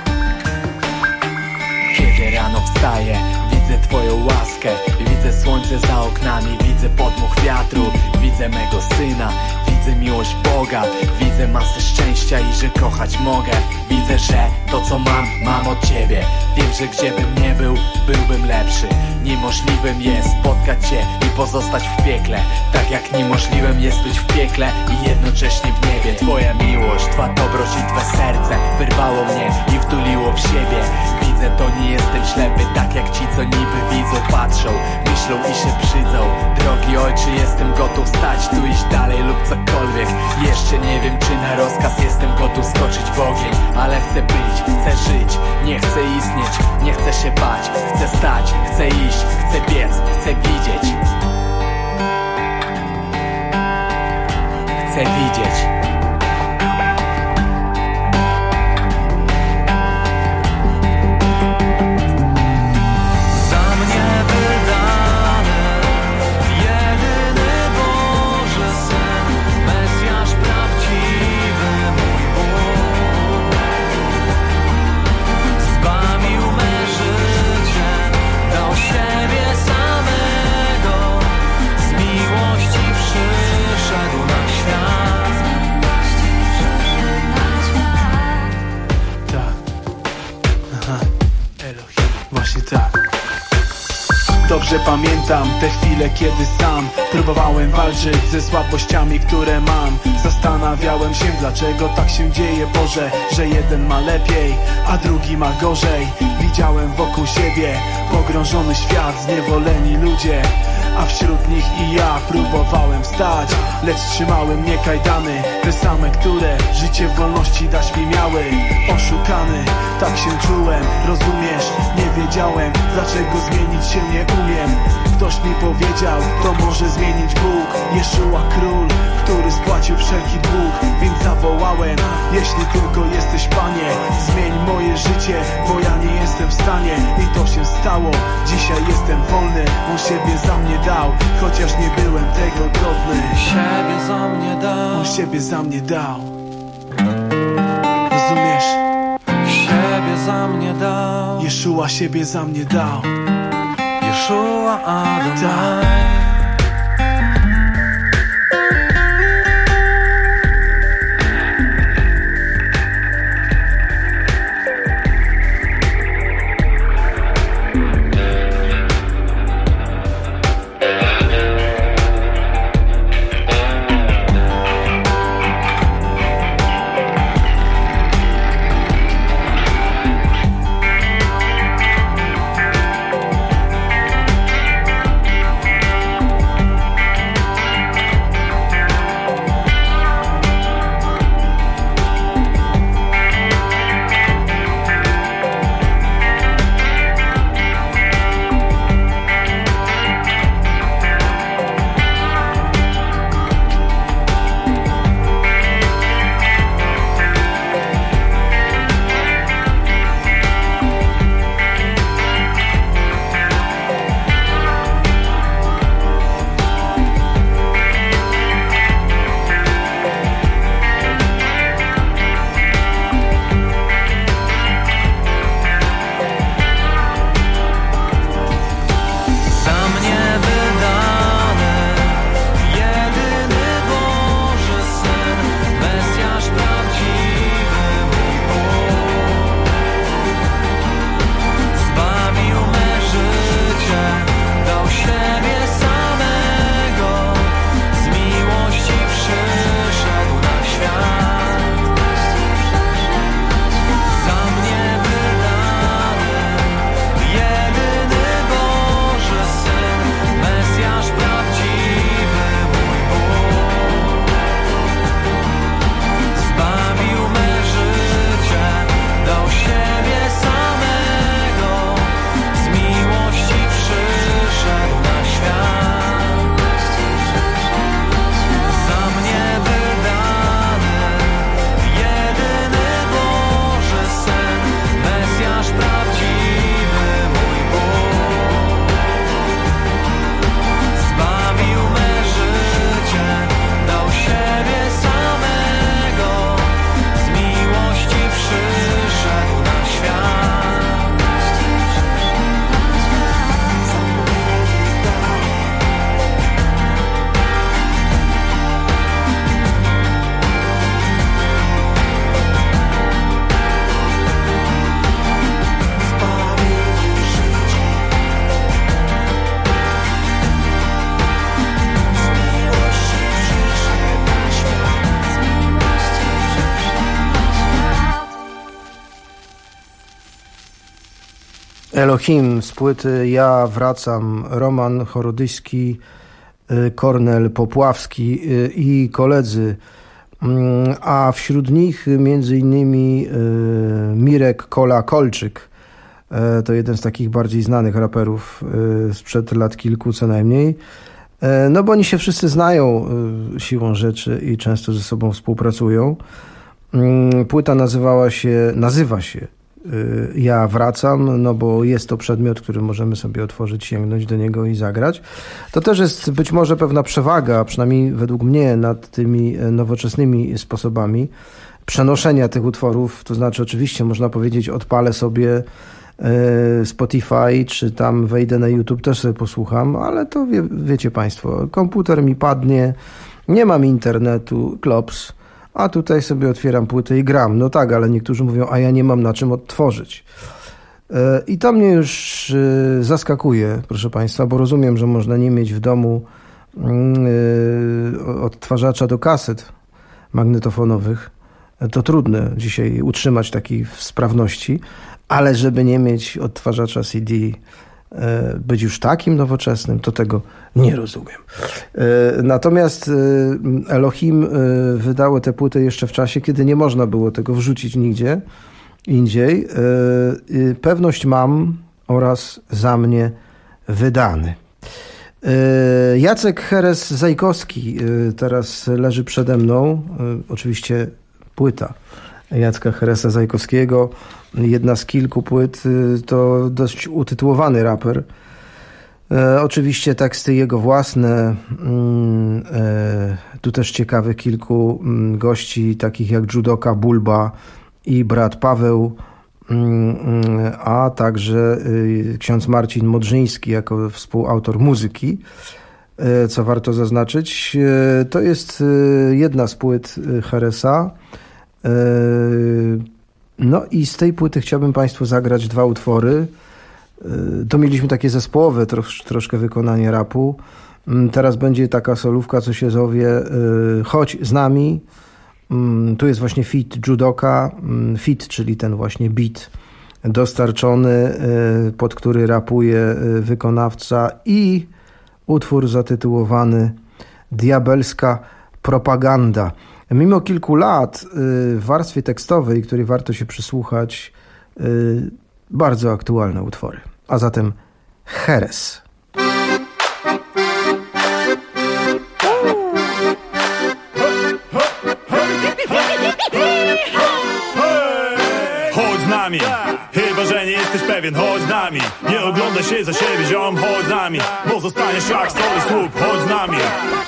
Kiedy rano wstaję, widzę Twoją łaskę, widzę słońce za oknami, widzę podmuch wiatru, widzę mego syna, widzę miłość Boga, widzę masę szczęścia i że kochać mogę. Widzę, że to co mam od Ciebie. Wiem, że gdzie bym nie był, byłbym lepszy. Niemożliwym jest spotkać Cię i pozostać w piekle, tak jak niemożliwym jest być w piekle i jednocześnie w niebie. Twoja miłość, Twa dobroć i Twe serce wyrwało mnie i wtuliło w siebie. Widzę, to nie jestem ślepy, tak jak ci, co niby widzą, patrzą, myślą i się brzydzą. Drogi Ojcze, jestem gotów stać tu, iść dalej lub cokolwiek. Jeszcze nie wiem, czy na rozkaz jestem gotów skoczyć w ogień, ale chcę być, chcę żyć, nie chcę istnieć, nie chcę się bać. Chcę stać, chcę iść, chcę biec, chcę widzieć. Chcę widzieć. Dobrze pamiętam te chwile, kiedy sam próbowałem walczyć ze słabościami, które mam. Zastanawiałem się, dlaczego tak się dzieje, Boże, że jeden ma lepiej, a drugi ma gorzej. Widziałem wokół siebie pogrążony świat, zniewoleni ludzie, a wśród nich i ja próbowałem wstać, lecz trzymały mnie kajdany, te same, które życie w wolności dać mi miały. Oszukany, tak się czułem, rozumiesz? Nie wiedziałem, dlaczego zmienić się nie umiem. Ktoś mi powiedział, to może zmienić Bóg, Jeszua Król, który spłacił wszelki dług. Więc zawołałem, jeśli tylko jesteś Panie, zmień moje życie, bo ja nie jestem w stanie. I to się stało, dzisiaj jestem wolny, On siebie za mnie dał, chociaż nie byłem tego godny. Siebie za mnie dał, On siebie za mnie dał. Rozumiesz? siebie za mnie dał. Jeszua siebie za mnie dał. Jeszua Adonai. Elohim z płyty Ja wracam, Roman Chorodyjski, Kornel Popławski i koledzy, a wśród nich między innymi Mirek Kola-Kolczyk. To jeden z takich bardziej znanych raperów sprzed lat kilku co najmniej. No bo oni się wszyscy znają siłą rzeczy i często ze sobą współpracują. Płyta nazywa się Ja wracam, no bo jest to przedmiot, który możemy sobie otworzyć, sięgnąć do niego i zagrać. To też jest być może pewna przewaga, przynajmniej według mnie, nad tymi nowoczesnymi sposobami przenoszenia tych utworów. To znaczy oczywiście można powiedzieć, odpalę sobie Spotify, czy tam wejdę na YouTube, też sobie posłucham, ale to wiecie Państwo, komputer mi padnie, nie mam internetu, klops, a tutaj sobie otwieram płytę i gram. No tak, ale niektórzy mówią, a ja nie mam na czym odtworzyć. I to mnie już zaskakuje, proszę Państwa, bo rozumiem, że można nie mieć w domu odtwarzacza do kaset magnetofonowych. To trudne dzisiaj utrzymać takiej sprawności, ale żeby nie mieć odtwarzacza CD, być już takim nowoczesnym, to tego nie rozumiem. Natomiast Elohim wydało tę płytę jeszcze w czasie, kiedy nie można było tego wrzucić nigdzie indziej. Pewność mam oraz Za mnie wydany. Jacek Heres-Zajkowski teraz leży przede mną. Oczywiście płyta Jacka Heresa-Zajkowskiego, jedna z kilku płyt, to dość utytułowany raper. Oczywiście teksty jego własne, tu też ciekawych kilku gości, takich jak Judoka, Bulba i brat Paweł, a także ksiądz Marcin Modrzyński jako współautor muzyki, co warto zaznaczyć. To jest jedna z płyt Heresa. No i z tej płyty chciałbym Państwu zagrać dwa utwory. To mieliśmy takie zespołowe troszkę wykonanie rapu. Teraz będzie taka solówka, co się zowie Chodź z nami. Tu jest właśnie feat Judoka, feat, czyli ten właśnie beat dostarczony, pod który rapuje wykonawca, i utwór zatytułowany Diabelska propaganda. Mimo kilku lat w warstwie tekstowej, której warto się przysłuchać, bardzo aktualne utwory. A zatem Heres. Chodź z nami, chyba że nie jesteś pewien, chodź z nami. Nie oglądaj się za siebie, ziom, chodź z nami, bo zostaniesz jak stoi słup, chodź z nami.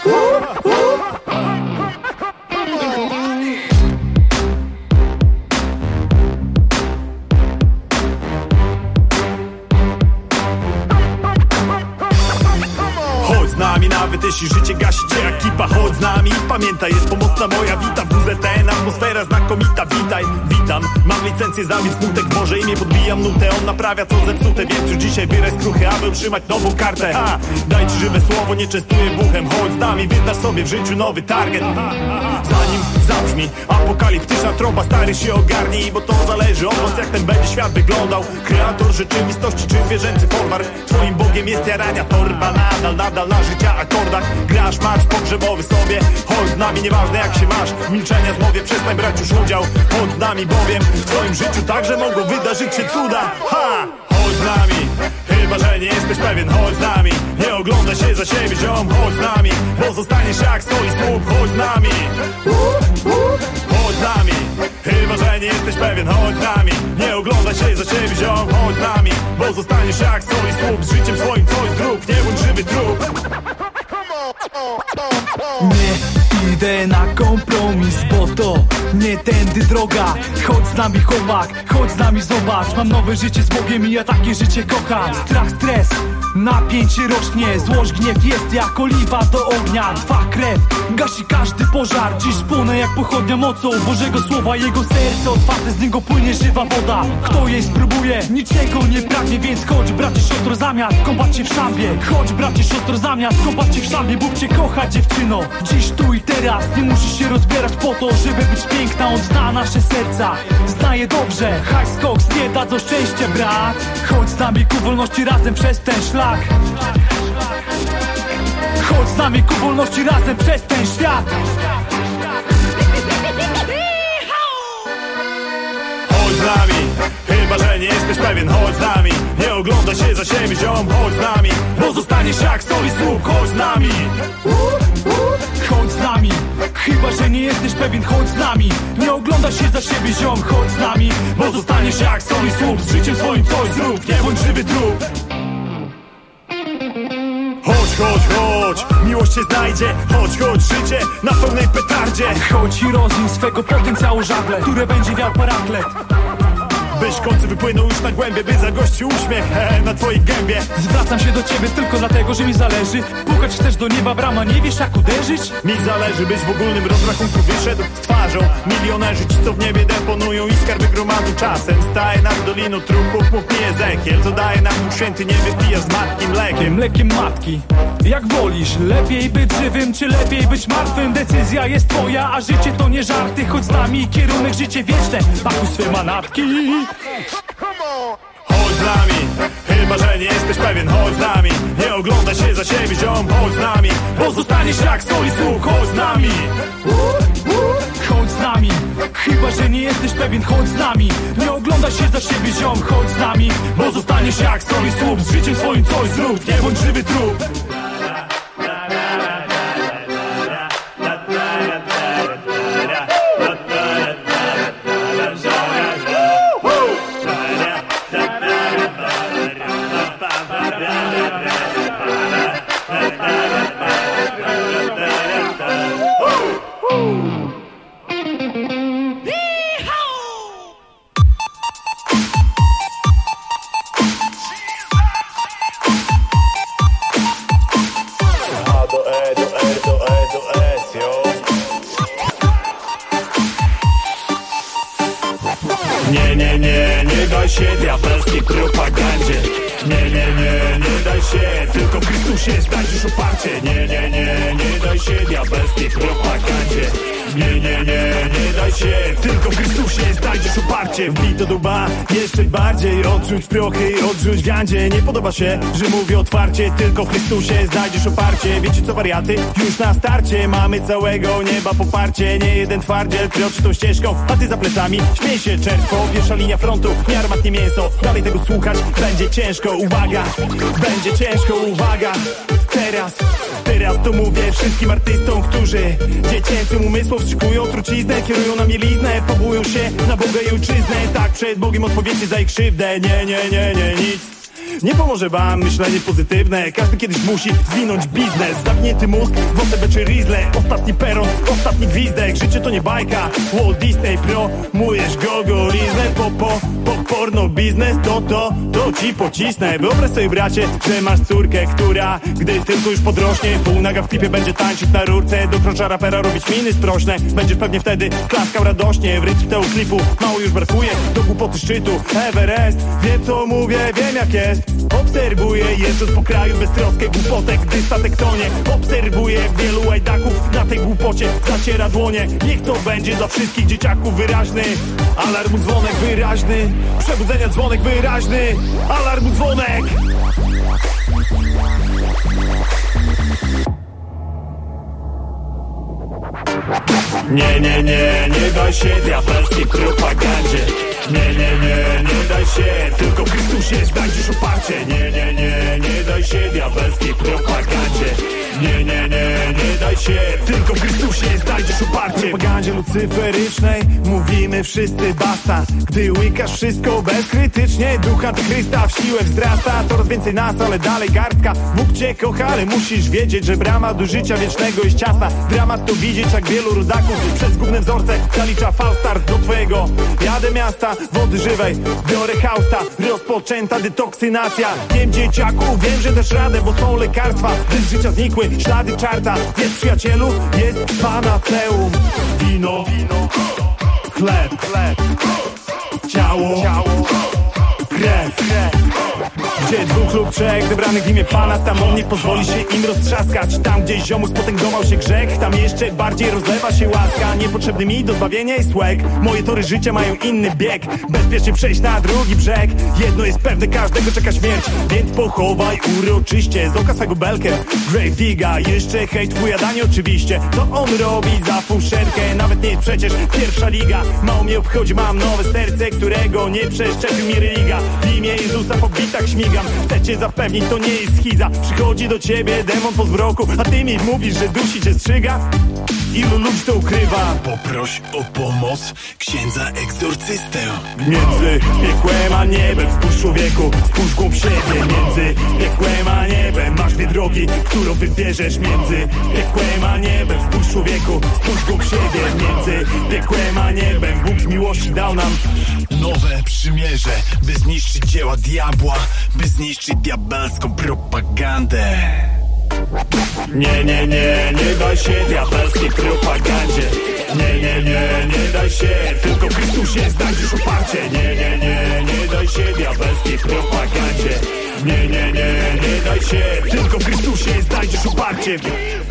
Chodź z nami, nawet jeśli życie gasi cię ekipa, chodź z nami. Pamiętaj, jest pomocna moja wita, WZTN, atmosfera znakomita, witaj, witam. Mam licencję za widz smutek, może imię podbijam nutę, on naprawia co zepsute, więc już dzisiaj bieraj skruchy, aby utrzymać nową kartę. Ha! Daj ci żywe słowo, nie częstuję buchem, chodź z nami, wyznasz sobie w życiu nowy target. Zanim zabrzmi apokaliptyczna trąba, stary się ogarnij, bo to zależy od was, jak ten będzie świat wyglądał. Kreator rzeczywistości czy zwierzęcy forwar, twoim Bogiem jest jarania torba, nadal na życia akordach. Grasz marsz pogrzebowy sobie, chodź z nami, nieważne jak się masz. Milczenia zmowie, przestań brać już udział, chodź z nami, bowiem w twoim życiu także mogą wydarzyć się cuda. Ha! Chodź z nami, chyba że nie jesteś pewien, chodź z nami. Nie oglądaj się za siebie, ziom, chodź z nami, bo zostaniesz jak stoi słup, chodź z nami. Chodź z nami, chyba że nie jesteś pewien, chodź z nami. Nie oglądaj się za siebie, ziom, chodź z nami, bo zostaniesz jak stoi słup. Z życiem swoim coś zrób, nie bądź żywy trup. Nie idę na kompromis, bo to nie tędy droga. Chodź z nami chłopak, chodź z nami zobacz. Mam nowe życie z Bogiem i ja takie życie kocham. Strach, stres, Napięcie rośnie, złość, gniew jest jak oliwa do ognia. Twa krew gasi każdy pożar. Dziś płonę jak pochodnia mocą Bożego Słowa. Jego serce otwarte, z niego płynie żywa woda. Kto jej spróbuje, niczego nie pragnie. Więc chodź bracie, siostro, zamiast kąpać się w szambie. Chodź bracie, siostro, zamiast kąpać się w szambie. Bóg cię kocha, dziewczyno, dziś, tu i teraz. Nie musisz się rozbierać po to, żeby być piękna. On zna nasze serca, zna je dobrze. Hajs, koks nie dadzą szczęścia, brat. Chodź z nami ku wolności razem przez ten szlak. Chodź z nami ku wolności razem przez ten świat. Chodź z nami, chyba że nie jesteś pewien. Chodź z nami, nie oglądaj się za siebie, ziom. Chodź z nami, bo zostaniesz jak stoi słup. Chodź z nami, chodź z nami, chyba że nie jesteś pewien. Chodź z nami, nie oglądaj się za siebie, ziom. Chodź z nami, bo zostaniesz jak stoi słup. Z życiem swoim coś zrób, nie bądź żywy trup. Chodź, chodź, chodź, miłość cię znajdzie. Chodź, chodź, życie na pełnej petardzie. Chodź i rozwij swego potencjału żagle, które będzie wiał paraklet. Byś w końcu wypłynął już na głębie, by zagościł uśmiech na twojej gębie. Zwracam się do ciebie tylko dlatego, że mi zależy. Pukać chcesz do nieba brama, nie wiesz jak uderzyć? Mi zależy, byś w ogólnym rozrachunku wyszedł z twarzą. Milionerzy ci co w niebie deponują i skarby gromadzą. Czasem staje nad doliną trupów, mów mi Ezekiel, co daje nam Duch Święty, nie wypija z matki mlekiem. Mlekiem matki, jak wolisz, lepiej być żywym czy lepiej być martwym? Decyzja jest twoja, a życie to nie żarty. Chodź z nami, kierunek życie wieczne, pakuj swe manatki. Chodź z nami, chyba że nie jesteś pewien. Chodź z nami, nie oglądaj się za siebie, ziom. Chodź z nami, bo zostaniesz jak stoi słup. Chodź z nami, chodź z nami, chyba że nie jesteś pewien. Chodź z nami, nie oglądaj się za siebie, ziom. Chodź z nami, bo zostaniesz jak stoi słup. Z życiem swoim coś zrób, nie bądź żywy trup. Nie daj się diabelskiej propagandzie. Nie daj się, tylko w Chrystusie znajdziesz oparcie. Nie daj się diabelskiej propagandzie. Nie daj się, tylko w Chrystusie znajdziesz oparcie. Wbij to do łba jeszcze bardziej, odrzuć prochy, odrzuć gandzie. Nie podoba się, że mówię otwarcie, tylko w Chrystusie znajdziesz oparcie. Wiecie co wariaty? Już na starcie mamy całego nieba poparcie. Nie jeden twardziel kroczy tą ścieżką, a ty za plecami śmiej się czerwko. Pierwsza linia frontu, nie armat, nie mięso. Dalej tego słuchać będzie ciężko, uwaga. Będzie ciężko, uwaga. Teraz to mówię wszystkim artystom, którzy dziecięcym umysłom wstrzykują truciznę, kierują na mieliznę, powołują się na Boga i ojczyznę. Tak przed Bogiem odpowiedzcie za ich krzywdę. Nie, nic nie pomoże wam myślenie pozytywne. Każdy kiedyś musi zwinąć biznes. Zamknięty mózg, wątebę czy rizle. Ostatni peron, ostatni gwizdek. Życie to nie bajka, Walt Disney. Promujesz gogorizmę, porno biznes. To ci pocisnę. Wyobraź sobie, bracie, że masz córkę, która, gdy tylko już podrośnie, półnaga w klipie będzie tańczyć na rurce. Do krocza rapera robić miny sprośne. Będziesz pewnie wtedy klaskał radośnie. W rytm tego klipu mało już brakuje do głupoty szczytu Everest. Wiem co mówię, wiem jak jest. Obserwuję, jeżdżąc po kraju beztroskę głupotek, gdy statek tonie. Obserwuję wielu łajdaków na tej głupocie zaciera dłonie. Niech to będzie dla wszystkich dzieciaków wyraźny alarmu dzwonek wyraźny. Przebudzenia dzwonek wyraźny. Alarmu dzwonek. Nie daj się diabelskiej propagandzie. Nie daj się, tylko w Chrystusie znajdziesz oparcie. Nie daj się diabelskiej propagandzie. Nie daj się, tylko w Chrystusie znajdziesz oparcie. fazie lucyferycznej mówimy wszyscy basta. Gdy łykasz wszystko bezkrytycznie, duch antychrysta w siłę wzrasta. Coraz więcej nas, ale dalej garstka. Bóg cię kocha, ale musisz wiedzieć, że brama do życia wiecznego jest ciasna. Dramat to widzieć, jak wielu rodaków przez gówne wzorce zalicza falstart do twojego. Jadę miasta, wody żywej, biorę hausta, rozpoczęta detoksynacja. Wiem, dzieciaku, wiem, że dasz radę, bo są lekarstwa. Gdy z życia znikły ślady czarta. Jest, przyjacielu, jest panaceum. Wino, chleb, ciało, krew. Gdzie dwóch lub trzech zebranych w imię Pana, tam on nie pozwoli się im roztrzaskać. Tam gdzie ziomu spotęgował się grzech, tam jeszcze bardziej rozlewa się łaska. Niepotrzebny mi do zbawienia jest łek. Moje tory życia mają inny bieg. Bezpiecznie przejść na drugi brzeg. Jedno jest pewne, każdego czeka śmierć, więc pochowaj uroczyście z oka swego belkę Grave Digga. Jeszcze hejt w ujadanie oczywiście. Co on robi za fuszerkę? Nawet nie jest przecież pierwsza liga. Mało mnie obchodzi, mam nowe serce, którego nie przeszczepił mi religia. W imię Jezusa po bitach śmigam. Chcę cię zapewnić, to nie jest schiza. Przychodzi do ciebie demon po zmroku, a ty mi mówisz, że dusi cię strzyga? Ilu ludzi to ukrywa? Poproś o pomoc księdza egzorcystę. Między piekłem a niebem spójrz, człowieku, spójrz głąb siebie. Między piekłem a niebem masz dwie drogi, którą wybierzesz. Między piekłem a niebem spójrz, człowieku, spójrz głąb siebie. Między piekłem a niebem Bóg z miłości dał nam nowe przymierze, by zniszczyć dzieła diabła, by zniszczyć diabelską propagandę. Nie daj się diabelskiej propagandzie. Nie daj się, tylko w Chrystusie znajdziesz oparcie. Nie daj się diabelskiej propagandzie. Nie daj się, tylko w Chrystusie znajdziesz oparcie.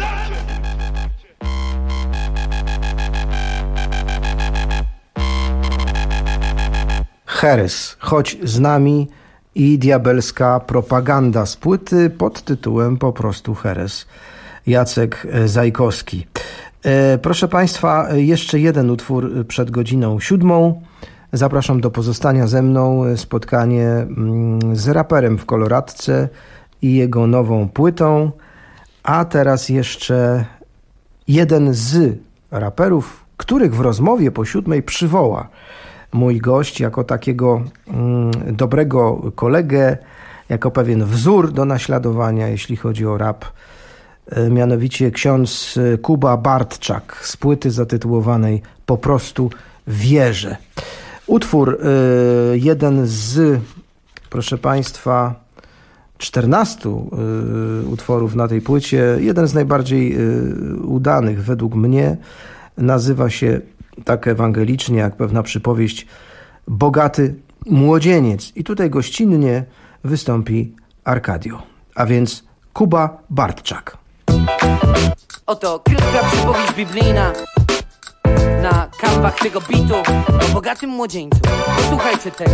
Heres, chodź z nami i diabelska propaganda z płyty pod tytułem po prostu Heres. Jacek Zajkowski. Proszę Państwa, jeszcze jeden utwór przed godziną 7. Zapraszam do pozostania ze mną. Spotkanie z raperem w koloradce i jego nową płytą. A teraz jeszcze jeden z raperów, których w rozmowie po 7 przywoła mój gość jako takiego dobrego kolegę, jako pewien wzór do naśladowania, jeśli chodzi o rap. Mianowicie ksiądz Kuba Bartczak z płyty zatytułowanej Po prostu wierzę. Utwór, jeden z, proszę Państwa, 14 utworów na tej płycie, jeden z najbardziej udanych według mnie, nazywa się tak ewangelicznie jak pewna przypowieść Bogaty młodzieniec. I tutaj gościnnie wystąpi Arkadio, a więc Kuba Bartczak. Oto krótka przypowieść biblijna na kanwach tego bitu o bogatym młodzieńcu. Posłuchajcie tego.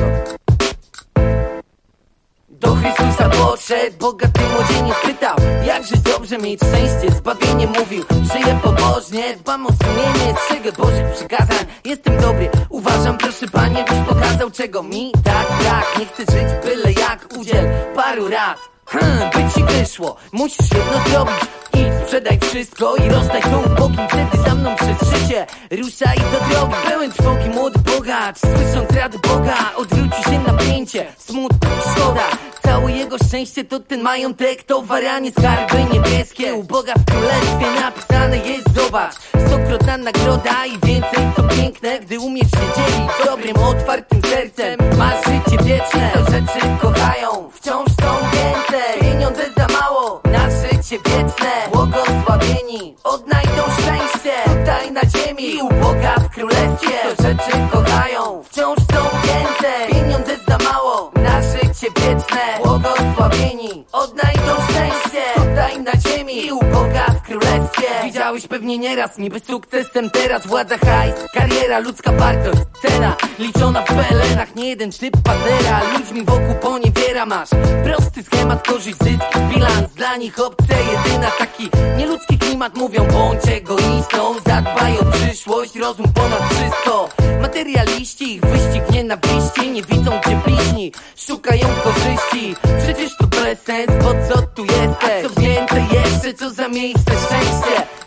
Do Chrystusa podszedł bogaty młodzieniec, pytał: jakże dobrze mieć szczęście, zbawienie mówił. Żyję pobożnie, dbam o sumienie, strzegę Bożych przykazań. Jestem dobry, uważam, proszę Panie, byś pokazał, czego mi tak brak. Nie chcę żyć byle jak, udziel paru rad. By ci wyszło, musisz jedno zrobić. Idź, sprzedaj wszystko i rozdaj to ubogim. Wtedy za mną przez życie ruszaj do drogi. Pełen trwogi młody bogacz, słysząc rady Boga, odwróci się napięcie, smutku, szkoda. Całe jego szczęście to ten majątek, to waranie skarby niebieskie. U Boga w królestwie napisane jest, zobacz, 100-krotna nagroda i więcej, co piękne, gdy umiesz się dzielić dobrym, otwartym sercem. Masz życie wieczne, to rzeczy kochają, wciąż chcą więcej. Pieniądze za mało, na życie wieczne. Błogosławieni odnajdą szczęście tutaj na ziemi i u Boga w królestwie. To rzeczy kochają, wciąż chcą więcej. Pieniądze za mało, na życie wieczne. Błogosławieni odnajdą szczęście tutaj na ziemi i u Boga w królestwie. Widziałeś pewnie nieraz, niby sukcesem teraz władza, hajs, kariera, ludzka wartość, cena liczona w pelenach. Nie jeden typ patera, ludźmi wokół poniewiera. Masz prosty schemat, korzyść, zysk, bilans, dla nich opcja jedyna. Taki nieludzki klimat, mówią bądź egoistą, zadbaj o przyszłość, rozum ponad wszystko. Materialiści, ich wyścig w nienawiści, nie widzą gdzie bliźni, szukają korzyści. Przecież to bez sens, po co tu jesteś? A co więcej jeszcze, co za miejsce szczęście. Kończ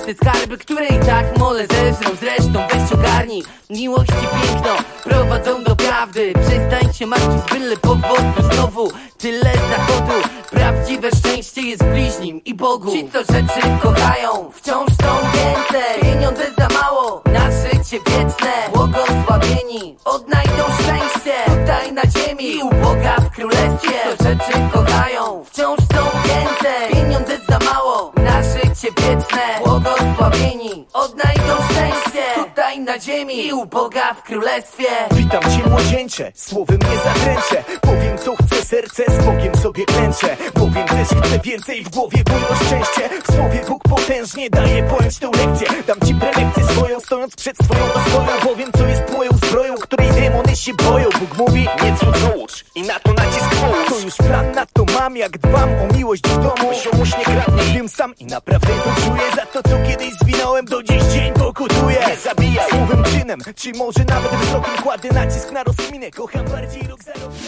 te skarby, które i tak mole zeżrą. Zresztą weź ogarnij, miłość i piękno prowadzą do prawdy. Przestań się martwić, byle powodu znowu tyle zachodu. Prawdziwe szczęście jest w bliźnim i Bogu. Ci, co rzeczy kochają, wciąż chcą więcej. Pieniądze za mało, na życie wieczne. Błogosławieni odnajdą szczęście tutaj na ziemi i u Boga w królestwie. Ci, co rzeczy kochają, wciąż chcą więcej. Pieniądze za mało, na życie wieczne. Błogosławieni odnajdą szczęście tutaj na ziemi i u Boga w królestwie. Witam cię młodzieńcze, słowem nie zakręczę. Powiem co chcę, serce z Bogiem sobie klęczę. Powiem też chcę więcej, w głowie bójno szczęście. W słowie Bóg potężnie daje pojąć tę lekcję. Dam ci prelekcję swoją, stojąc przed swoją ostoją. Powiem co jest moją zbroją, której demony się boją. Bóg mówi, nie cud ucz i na to nacisk włóż. To już plan na to mam, jak dbam o miłość w domu. Ziomuś nie kradnie, wiem sam i naprawdę to czuję. Za to co kiedyś zwinąłem, do dziś dzień pokutuję. Nie zabijaj słowem, czynem, czy może nawet wzrokiem. Kładę nacisk na rozkminę, kocham bardziej rok za rok.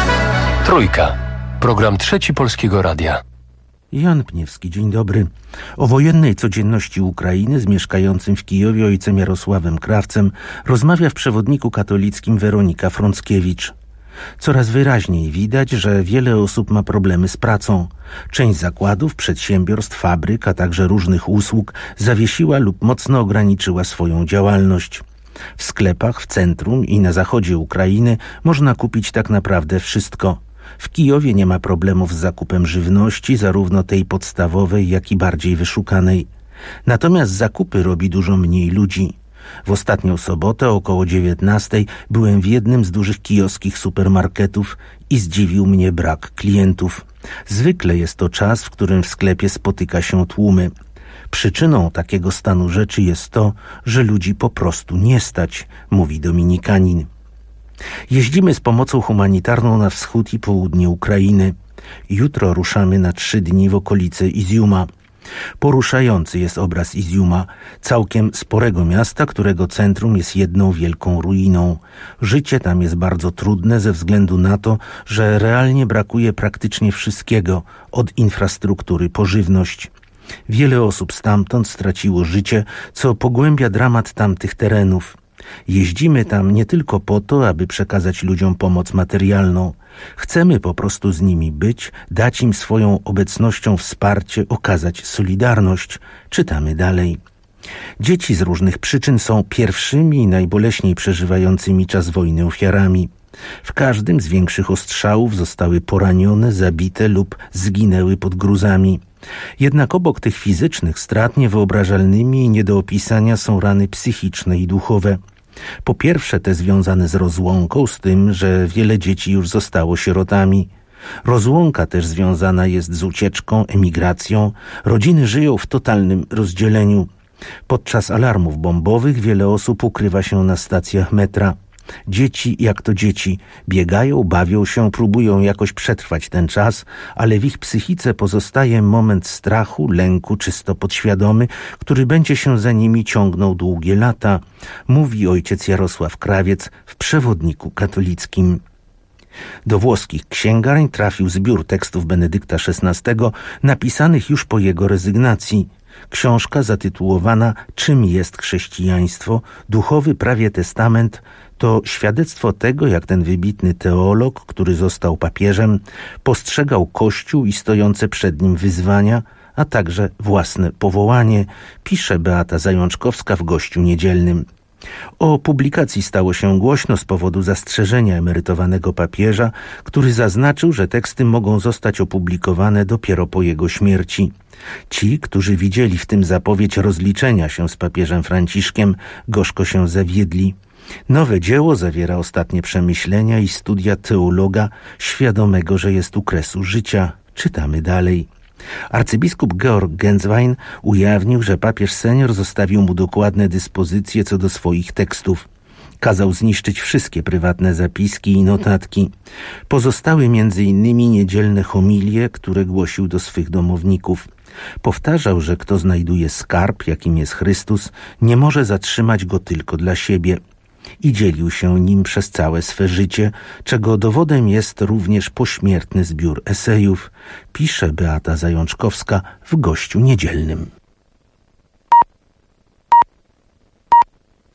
Trójka. Program Trzeci Polskiego Radia. Jan Pniewski, dzień dobry. O wojennej codzienności Ukrainy z mieszkającym w Kijowie ojcem Jarosławem Krawcem rozmawia w przewodniku katolickim Weronika Frąckiewicz. Coraz wyraźniej widać, że wiele osób ma problemy z pracą. Część zakładów, przedsiębiorstw, fabryk, a także różnych usług zawiesiła lub mocno ograniczyła swoją działalność. W sklepach, w centrum i na zachodzie Ukrainy można kupić tak naprawdę wszystko. W Kijowie nie ma problemów z zakupem żywności, zarówno tej podstawowej, jak i bardziej wyszukanej. Natomiast zakupy robi dużo mniej ludzi. W ostatnią sobotę około 19:00 byłem w jednym z dużych kijowskich supermarketów i zdziwił mnie brak klientów. Zwykle jest to czas, w którym w sklepie spotyka się tłumy. Przyczyną takiego stanu rzeczy jest to, że ludzi po prostu nie stać, mówi dominikanin. Jeździmy z pomocą humanitarną na wschód i południe Ukrainy. Jutro ruszamy na 3 dni w okolice Iziuma. Poruszający jest obraz Iziuma, całkiem sporego miasta, którego centrum jest jedną wielką ruiną. Życie tam jest bardzo trudne ze względu na to, że realnie brakuje praktycznie wszystkiego, od infrastruktury po żywność. Wiele osób stamtąd straciło życie, co pogłębia dramat tamtych terenów. Jeździmy tam nie tylko po to, aby przekazać ludziom pomoc materialną. Chcemy po prostu z nimi być, dać im swoją obecnością wsparcie, okazać solidarność. Czytamy dalej. Dzieci z różnych przyczyn są pierwszymi i najboleśniej przeżywającymi czas wojny ofiarami. W każdym z większych ostrzałów zostały poranione, zabite lub zginęły pod gruzami. Jednak obok tych fizycznych strat niewyobrażalnymi i nie do opisania są rany psychiczne i duchowe. Po pierwsze te związane z rozłąką, z tym, że wiele dzieci już zostało sierotami. Rozłąka też związana jest z ucieczką, emigracją. Rodziny żyją w totalnym rozdzieleniu. Podczas alarmów bombowych wiele osób ukrywa się na stacjach metra. Dzieci, jak to dzieci, biegają, bawią się, próbują jakoś przetrwać ten czas, ale w ich psychice pozostaje moment strachu, lęku czysto podświadomy, który będzie się za nimi ciągnął długie lata, mówi ojciec Jarosław Krawiec w przewodniku katolickim. Do włoskich księgarni trafił zbiór tekstów Benedykta XVI, napisanych już po jego rezygnacji. Książka zatytułowana „Czym jest chrześcijaństwo? Duchowy prawie testament” to świadectwo tego, jak ten wybitny teolog, który został papieżem, postrzegał Kościół i stojące przed nim wyzwania, a także własne powołanie, pisze Beata Zajączkowska w Gościu Niedzielnym. O publikacji stało się głośno z powodu zastrzeżenia emerytowanego papieża, który zaznaczył, że teksty mogą zostać opublikowane dopiero po jego śmierci. Ci, którzy widzieli w tym zapowiedź rozliczenia się z papieżem Franciszkiem, gorzko się zawiedli. Nowe dzieło zawiera ostatnie przemyślenia i studia teologa świadomego, że jest u kresu życia. Czytamy dalej. Arcybiskup Georg Genswein ujawnił, że papież senior zostawił mu dokładne dyspozycje co do swoich tekstów. Kazał zniszczyć wszystkie prywatne zapiski i notatki. Pozostały m.in. niedzielne homilie, które głosił do swych domowników. Powtarzał, że kto znajduje skarb, jakim jest Chrystus, nie może zatrzymać go tylko dla siebie. I dzielił się nim przez całe swe życie, czego dowodem jest również pośmiertny zbiór esejów, pisze Beata Zajączkowska w Gościu Niedzielnym.